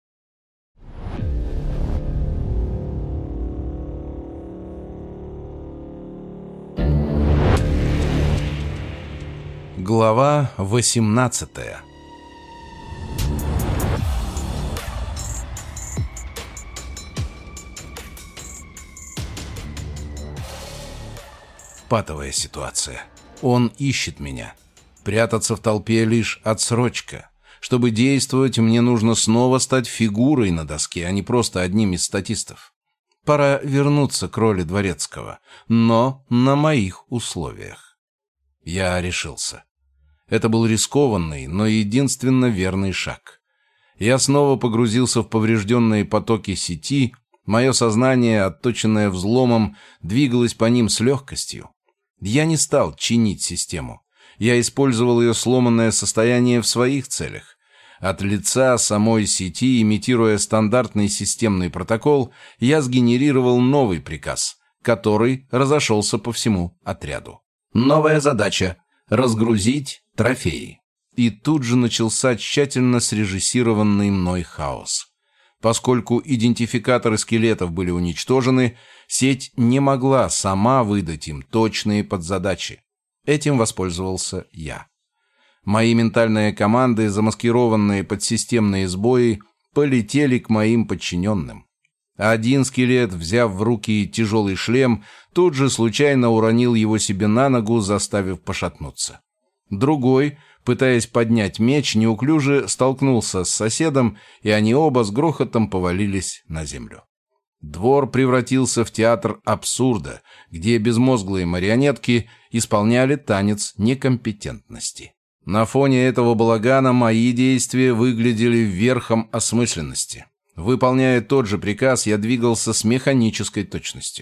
Глава 18. Патовая ситуация. Он ищет меня. Прятаться в толпе лишь отсрочка. Чтобы действовать, мне нужно снова стать фигурой на доске, а не просто одним из статистов. Пора вернуться к роли Дворецкого, но на моих условиях. Я решился. Это был рискованный, но единственно верный шаг. Я снова погрузился в поврежденные потоки сети, мое сознание, отточенное взломом, двигалось по ним с легкостью. Я не стал чинить систему. Я использовал ее сломанное состояние в своих целях. От лица самой сети, имитируя стандартный системный протокол, я сгенерировал новый приказ, который разошелся по всему отряду. Новая задача — разгрузить трофеи. И тут же начался тщательно срежиссированный мной хаос. Поскольку идентификаторы скелетов были уничтожены, сеть не могла сама выдать им точные подзадачи. Этим воспользовался я. Мои ментальные команды, замаскированные под системные сбои, полетели к моим подчиненным. Один скелет, взяв в руки тяжелый шлем, тут же случайно уронил его себе на ногу, заставив пошатнуться. Другой, пытаясь поднять меч, неуклюже столкнулся с соседом, и они оба с грохотом повалились на землю. Двор превратился в театр абсурда, где безмозглые марионетки исполняли танец некомпетентности. На фоне этого балагана мои действия выглядели верхом осмысленности. Выполняя тот же приказ, я двигался с механической точностью.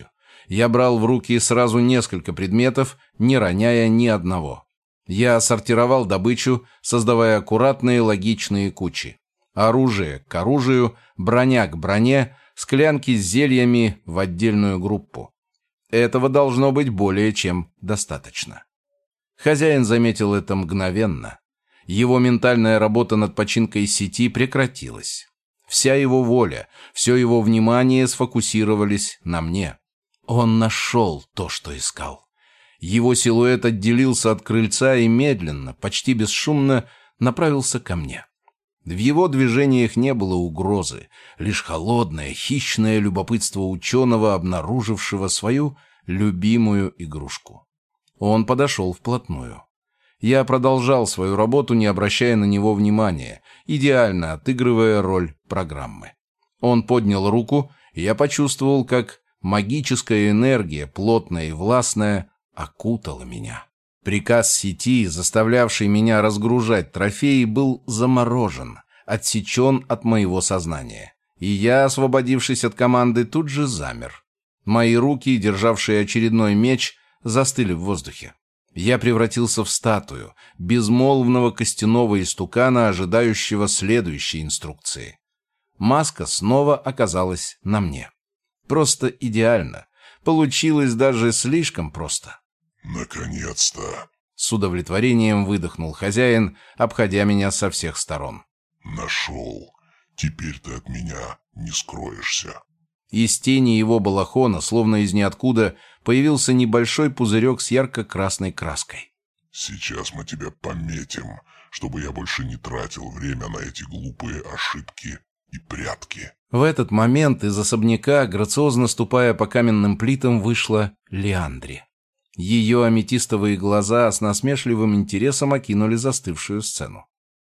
Я брал в руки сразу несколько предметов, не роняя ни одного. Я сортировал добычу, создавая аккуратные логичные кучи. Оружие к оружию, броня к броне, склянки с зельями в отдельную группу. Этого должно быть более чем достаточно. Хозяин заметил это мгновенно. Его ментальная работа над починкой сети прекратилась. Вся его воля, все его внимание сфокусировались на мне. Он нашел то, что искал. Его силуэт отделился от крыльца и медленно, почти бесшумно направился ко мне. В его движениях не было угрозы, лишь холодное, хищное любопытство ученого, обнаружившего свою любимую игрушку. Он подошел вплотную. Я продолжал свою работу, не обращая на него внимания, идеально отыгрывая роль программы. Он поднял руку, и я почувствовал, как магическая энергия, плотная и властная, окутала меня. Приказ сети, заставлявший меня разгружать трофеи, был заморожен, отсечен от моего сознания. И я, освободившись от команды, тут же замер. Мои руки, державшие очередной меч, застыли в воздухе. Я превратился в статую, безмолвного костяного истукана, ожидающего следующей инструкции. Маска снова оказалась на мне. Просто идеально. Получилось даже слишком просто. «Наконец-то!» — с удовлетворением выдохнул хозяин, обходя меня со всех сторон. «Нашел. Теперь ты от меня не скроешься». Из тени его балахона, словно из ниоткуда, появился небольшой пузырек с ярко-красной краской. «Сейчас мы тебя пометим, чтобы я больше не тратил время на эти глупые ошибки и прятки». В этот момент из особняка, грациозно ступая по каменным плитам, вышла Лиандри. Ее аметистовые глаза с насмешливым интересом окинули застывшую сцену.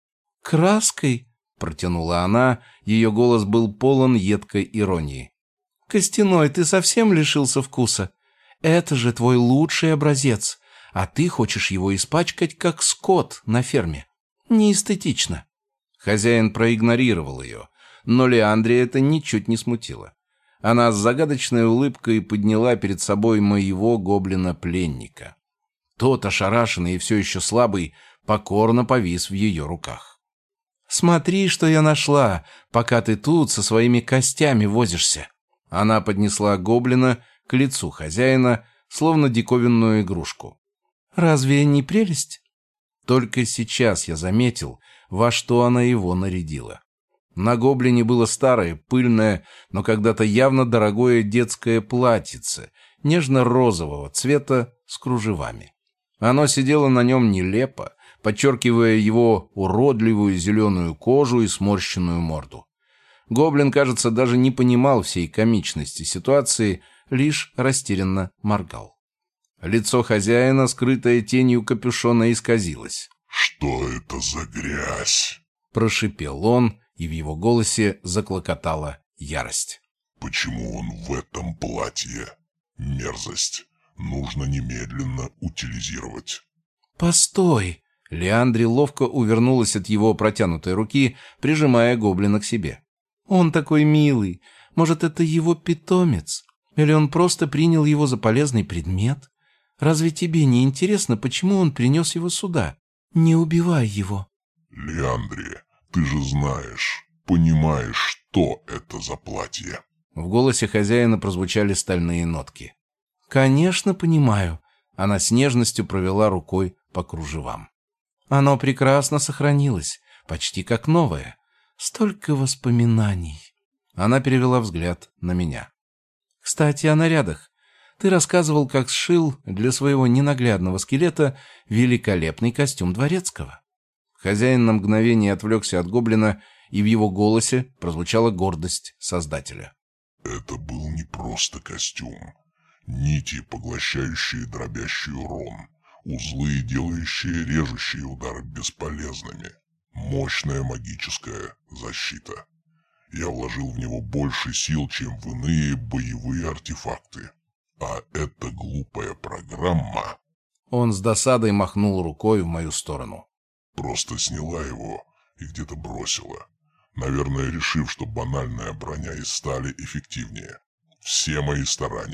«Краской?» — протянула она, ее голос был полон едкой иронии. «Костяной, ты совсем лишился вкуса? Это же твой лучший образец, а ты хочешь его испачкать, как скот на ферме. Неэстетично». Хозяин проигнорировал ее, но Лиандри это ничуть не смутило. Она с загадочной улыбкой подняла перед собой моего гоблина-пленника. Тот, ошарашенный и все еще слабый, покорно повис в ее руках. «Смотри, что я нашла, пока ты тут со своими костями возишься». Она поднесла гоблина к лицу хозяина, словно диковинную игрушку. «Разве не прелесть?» Только сейчас я заметил, во что она его нарядила. На гоблине было старое, пыльное, но когда-то явно дорогое детское платьице, нежно-розового цвета с кружевами. Оно сидело на нем нелепо, подчеркивая его уродливую зеленую кожу и сморщенную морду. Гоблин, кажется, даже не понимал всей комичности ситуации, лишь растерянно моргал. Лицо хозяина, скрытое тенью капюшона, исказилось. «Что это за грязь?» — прошипел он, и в его голосе заклокотала ярость. «Почему он в этом платье? Мерзость. Нужно немедленно утилизировать». «Постой!» — Лиандри ловко увернулась от его протянутой руки, прижимая гоблина к себе. «Он такой милый. Может, это его питомец? Или он просто принял его за полезный предмет? Разве тебе не интересно, почему он принес его сюда? Не убивай его». «Лиандри, ты же знаешь, понимаешь, что это за платье». В голосе хозяина прозвучали стальные нотки. «Конечно, понимаю». Она с нежностью провела рукой по кружевам. «Оно прекрасно сохранилось, почти как новое. Столько воспоминаний». Она перевела взгляд на меня. «Кстати, о нарядах. Ты рассказывал, как сшил для своего ненаглядного скелета великолепный костюм дворецкого». Хозяин на мгновение отвлекся от гоблина, и в его голосе прозвучала гордость создателя. «Это был не просто костюм. Нити, поглощающие дробящий урон. Узлы, делающие режущие удары бесполезными. Мощная магическая защита. Я вложил в него больше сил, чем в иные боевые артефакты. А эта глупая программа...» Он с досадой махнул рукой в мою сторону. «Просто сняла его и где-то бросила. Наверное, решив, что банальная броня из стали эффективнее. Все мои старания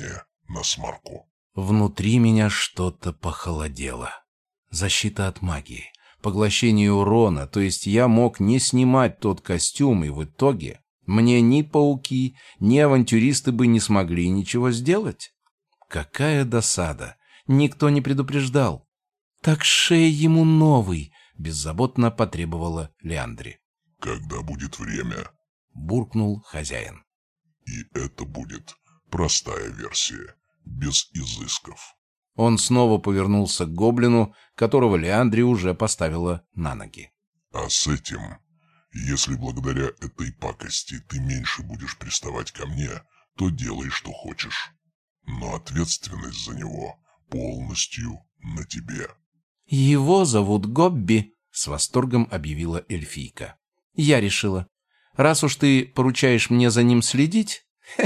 на смарку. Внутри меня что-то похолодело. Защита от магии, поглощение урона, то есть я мог не снимать тот костюм, и в итоге мне ни пауки, ни авантюристы бы не смогли ничего сделать. Какая досада! Никто не предупреждал. Так шей ему новый, беззаботно потребовала Леандри. Когда будет время, буркнул хозяин. И это будет простая версия, без изысков. Он снова повернулся к гоблину, которого Леандри уже поставила на ноги. А с этим, если благодаря этой пакости ты меньше будешь приставать ко мне, то делай, что хочешь. Но ответственность за него полностью на тебе. «Его зовут Гобби», — с восторгом объявила эльфийка. «Я решила, раз уж ты поручаешь мне за ним следить,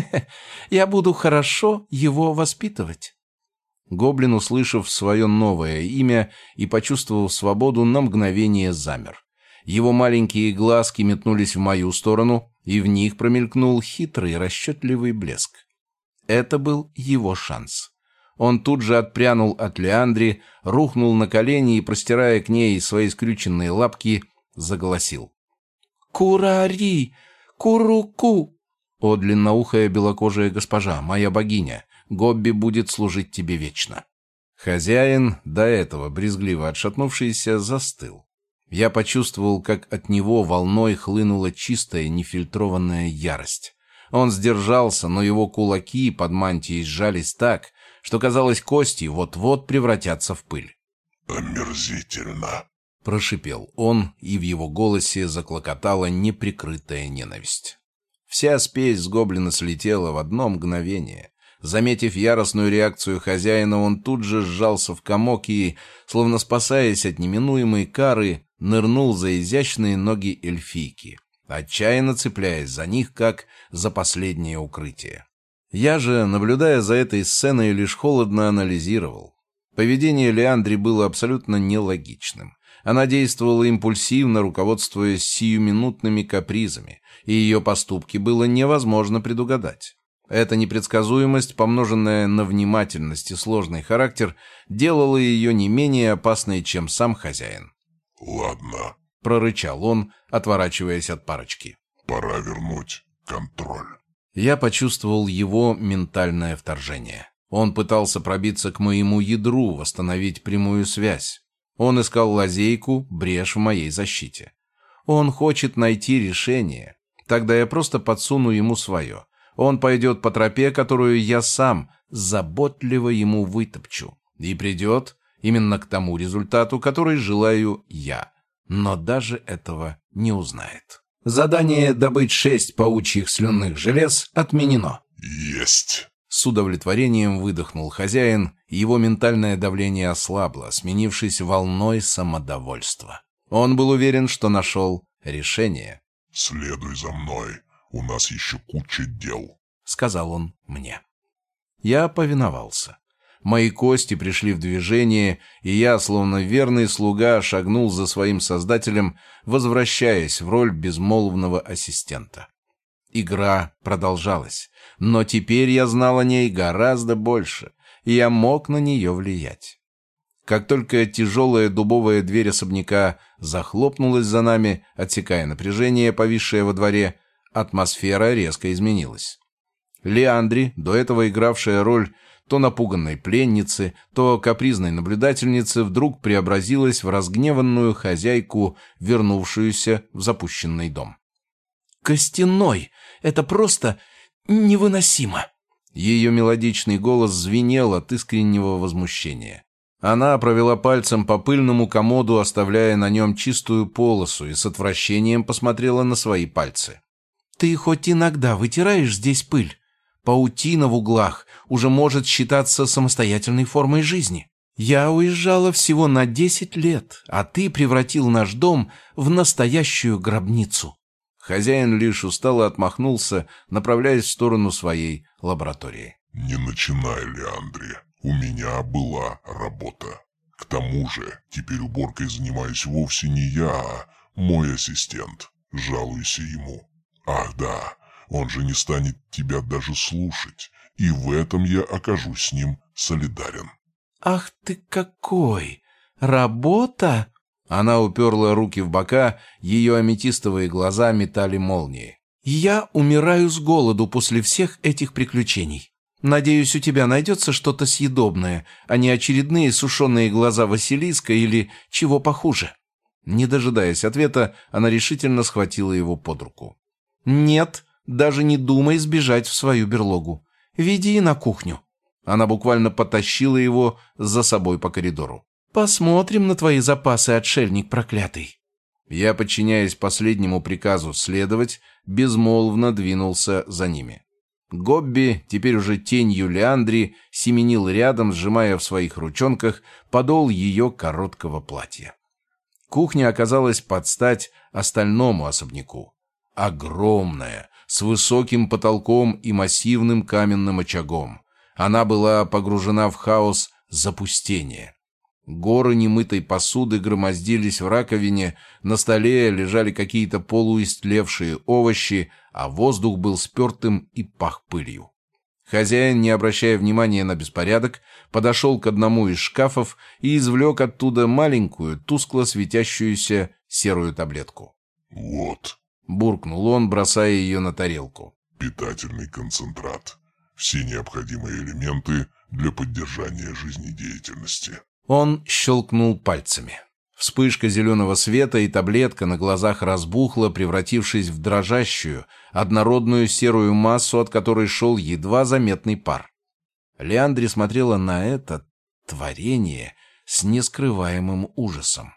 я буду хорошо его воспитывать». Гоблин, услышав свое новое имя и почувствовав свободу, на мгновение замер. Его маленькие глазки метнулись в мою сторону, и в них промелькнул хитрый, расчетливый блеск. Это был его шанс. Он тут же отпрянул от Леандри, рухнул на колени и, простирая к ней свои скрюченные лапки, заголосил. «Курари! Куруку! О, длинноухая белокожая госпожа, моя богиня, Гобби будет служить тебе вечно». Хозяин, до этого брезгливо отшатнувшийся, застыл. Я почувствовал, как от него волной хлынула чистая, нефильтрованная ярость. Он сдержался, но его кулаки под мантией сжались так, что, казалось, кости вот-вот превратятся в пыль. «Омерзительно!» — прошипел он, и в его голосе заклокотала неприкрытая ненависть. Вся спесь с гоблина слетела в одно мгновение. Заметив яростную реакцию хозяина, он тут же сжался в комок и, словно спасаясь от неминуемой кары, нырнул за изящные ноги эльфийки, отчаянно цепляясь за них, как за последнее укрытие. Я же, наблюдая за этой сценой, лишь холодно анализировал. Поведение Леандри было абсолютно нелогичным. Она действовала импульсивно, руководствуясь сиюминутными капризами, и ее поступки было невозможно предугадать. Эта непредсказуемость, помноженная на внимательность и сложный характер, делала ее не менее опасной, чем сам хозяин. «Ладно», — прорычал он, отворачиваясь от парочки. «Пора вернуть контроль». Я почувствовал его ментальное вторжение. Он пытался пробиться к моему ядру, восстановить прямую связь. Он искал лазейку, брешь в моей защите. Он хочет найти решение. Тогда я просто подсуну ему свое. Он пойдет по тропе, которую я сам заботливо ему вытопчу, и придет именно к тому результату, который желаю я. Но даже этого не узнает. Задание «Добыть 6 паучьих слюнных желез» отменено. «Есть!» С удовлетворением выдохнул хозяин, и его ментальное давление ослабло, сменившись волной самодовольства. Он был уверен, что нашел решение. «Следуй за мной, у нас еще куча дел», — сказал он мне. Я повиновался. Мои кости пришли в движение, и я, словно верный слуга, шагнул за своим создателем, возвращаясь в роль безмолвного ассистента. Игра продолжалась, но теперь я знал о ней гораздо больше, и я мог на нее влиять. Как только тяжелая дубовая дверь особняка захлопнулась за нами, отсекая напряжение, повисшее во дворе, атмосфера резко изменилась. Леандри, до этого игравшая роль то напуганной пленницы, то капризной наблюдательницы, вдруг преобразилась в разгневанную хозяйку, вернувшуюся в запущенный дом. «Костяной! Это просто невыносимо!» Ее мелодичный голос звенел от искреннего возмущения. Она провела пальцем по пыльному комоду, оставляя на нем чистую полосу, и с отвращением посмотрела на свои пальцы. «Ты хоть иногда вытираешь здесь пыль? Паутина в углах уже может считаться самостоятельной формой жизни. Я уезжала всего на 10 лет, а ты превратил наш дом в настоящую гробницу». Хозяин лишь устало отмахнулся, направляясь в сторону своей лаборатории. «Не начинай, Леандри. У меня была работа. К тому же, теперь уборкой занимаюсь вовсе не я, а мой ассистент. Жалуйся ему. Ах да, Он же не станет тебя даже слушать, и в этом я окажусь с ним солидарен. «Ах ты какой! Работа?» Она уперла руки в бока, ее аметистовые глаза метали молнии. «Я умираю с голоду после всех этих приключений. Надеюсь, у тебя найдется что-то съедобное, а не очередные сушеные глаза Василиска или чего похуже». Не дожидаясь ответа, она решительно схватила его под руку. «Нет, даже не думай сбежать в свою берлогу. Веди на кухню». Она буквально потащила его за собой по коридору. «Посмотрим на твои запасы, отшельник проклятый». Я, подчиняясь последнему приказу следовать, безмолвно двинулся за ними. Гобби, теперь уже тенью Леандри, семенил рядом, сжимая в своих ручонках подол ее короткого платья. Кухня оказалась под стать остальному особняку. Огромная, с высоким потолком и массивным каменным очагом. Она была погружена в хаос запустения. Горы немытой посуды громоздились в раковине, на столе лежали какие-то полуистлевшие овощи, а воздух был спертым и пах пылью. Хозяин, не обращая внимания на беспорядок, подошел к одному из шкафов и извлек оттуда маленькую, тускло светящуюся серую таблетку. «Вот», — буркнул он, бросая ее на тарелку. «Питательный концентрат. Все необходимые элементы для поддержания жизнедеятельности». Он щелкнул пальцами. Вспышка зеленого света, и таблетка на глазах разбухла, превратившись в дрожащую, однородную серую массу, от которой шел едва заметный пар. Леандри смотрела на это творение с нескрываемым ужасом.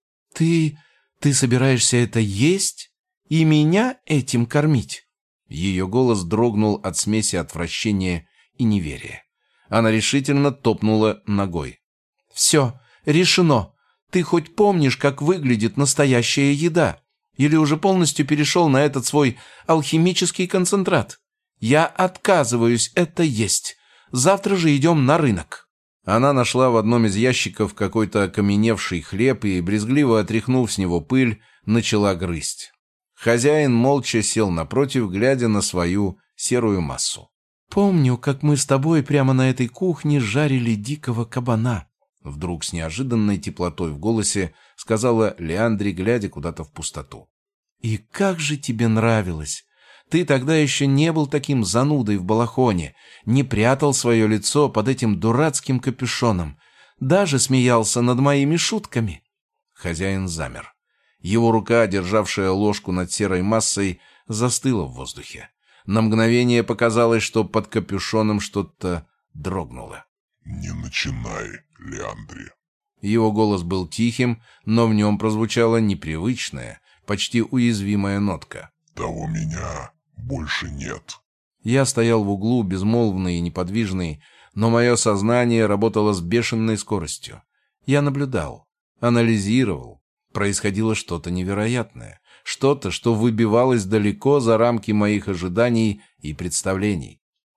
«Ты собираешься это есть? И меня этим кормить?» Ее голос дрогнул от смеси отвращения и неверия. Она решительно топнула ногой. «Все, решено. Ты хоть помнишь, как выглядит настоящая еда? Или уже полностью перешел на этот свой алхимический концентрат? Я отказываюсь это есть. Завтра же идем на рынок». Она нашла в одном из ящиков какой-то окаменевший хлеб и, брезгливо отряхнув с него пыль, начала грызть. Хозяин молча сел напротив, глядя на свою серую массу. «Помню, как мы с тобой прямо на этой кухне жарили дикого кабана». Вдруг с неожиданной теплотой в голосе сказала Леандри, глядя куда-то в пустоту. «И как же тебе нравилось! Ты тогда еще не был таким занудой в балахоне, не прятал свое лицо под этим дурацким капюшоном, даже смеялся над моими шутками». Хозяин замер. Его рука, державшая ложку над серой массой, застыла в воздухе. На мгновение показалось, что под капюшоном что-то дрогнуло. «Не начинай, Леандри». Его голос был тихим, но в нем прозвучала непривычная, почти уязвимая нотка. «Того меня больше нет». Я стоял в углу, безмолвный и неподвижный, но мое сознание работало с бешеной скоростью. Я наблюдал, анализировал. Происходило что-то невероятное, что-то, что выбивалось далеко за рамки моих ожиданий и представлений.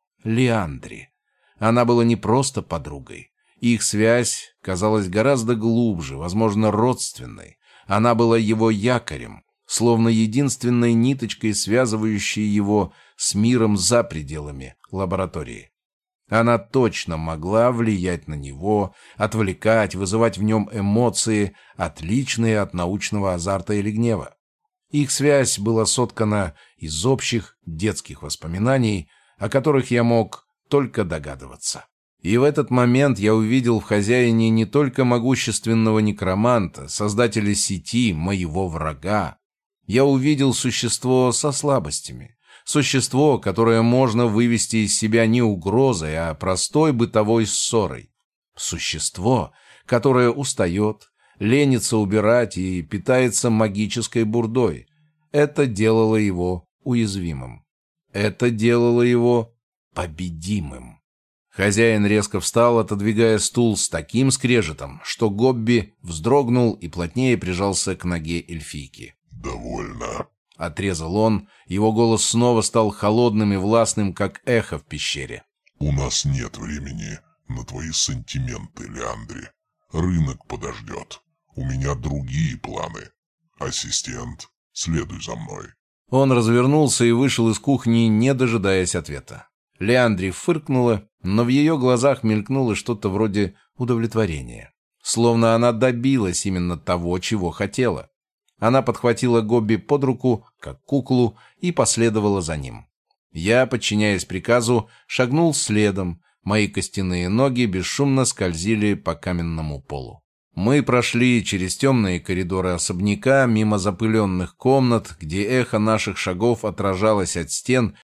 Леандри. Она была не просто подругой. Их связь казалась гораздо глубже, возможно, родственной. Она была его якорем, словно единственной ниточкой, связывающей его с миром за пределами лаборатории. Она точно могла влиять на него, отвлекать, вызывать в нем эмоции, отличные от научного азарта или гнева. Их связь была соткана из общих детских воспоминаний, о которых я мог только догадываться. И в этот момент я увидел в хозяине не только могущественного некроманта, создателя сети, моего врага. Я увидел существо со слабостями. Существо, которое можно вывести из себя не угрозой, а простой бытовой ссорой. Существо, которое устает, ленится убирать и питается магической бурдой. Это делало его уязвимым. Это делало его победимым. Хозяин резко встал, отодвигая стул с таким скрежетом, что Гобби вздрогнул и плотнее прижался к ноге эльфийки. «Довольно», — отрезал он. Его голос снова стал холодным и властным, как эхо в пещере. «У нас нет времени на твои сантименты, Леандри. Рынок подождет. У меня другие планы. Ассистент, следуй за мной». Он развернулся и вышел из кухни, не дожидаясь ответа. Леандри фыркнула, но в ее глазах мелькнуло что-то вроде удовлетворения. Словно она добилась именно того, чего хотела. Она подхватила Гобби под руку, как куклу, и последовала за ним. Я, подчиняясь приказу, шагнул следом. Мои костяные ноги бесшумно скользили по каменному полу. Мы прошли через темные коридоры особняка, мимо запыленных комнат, где эхо наших шагов отражалось от стен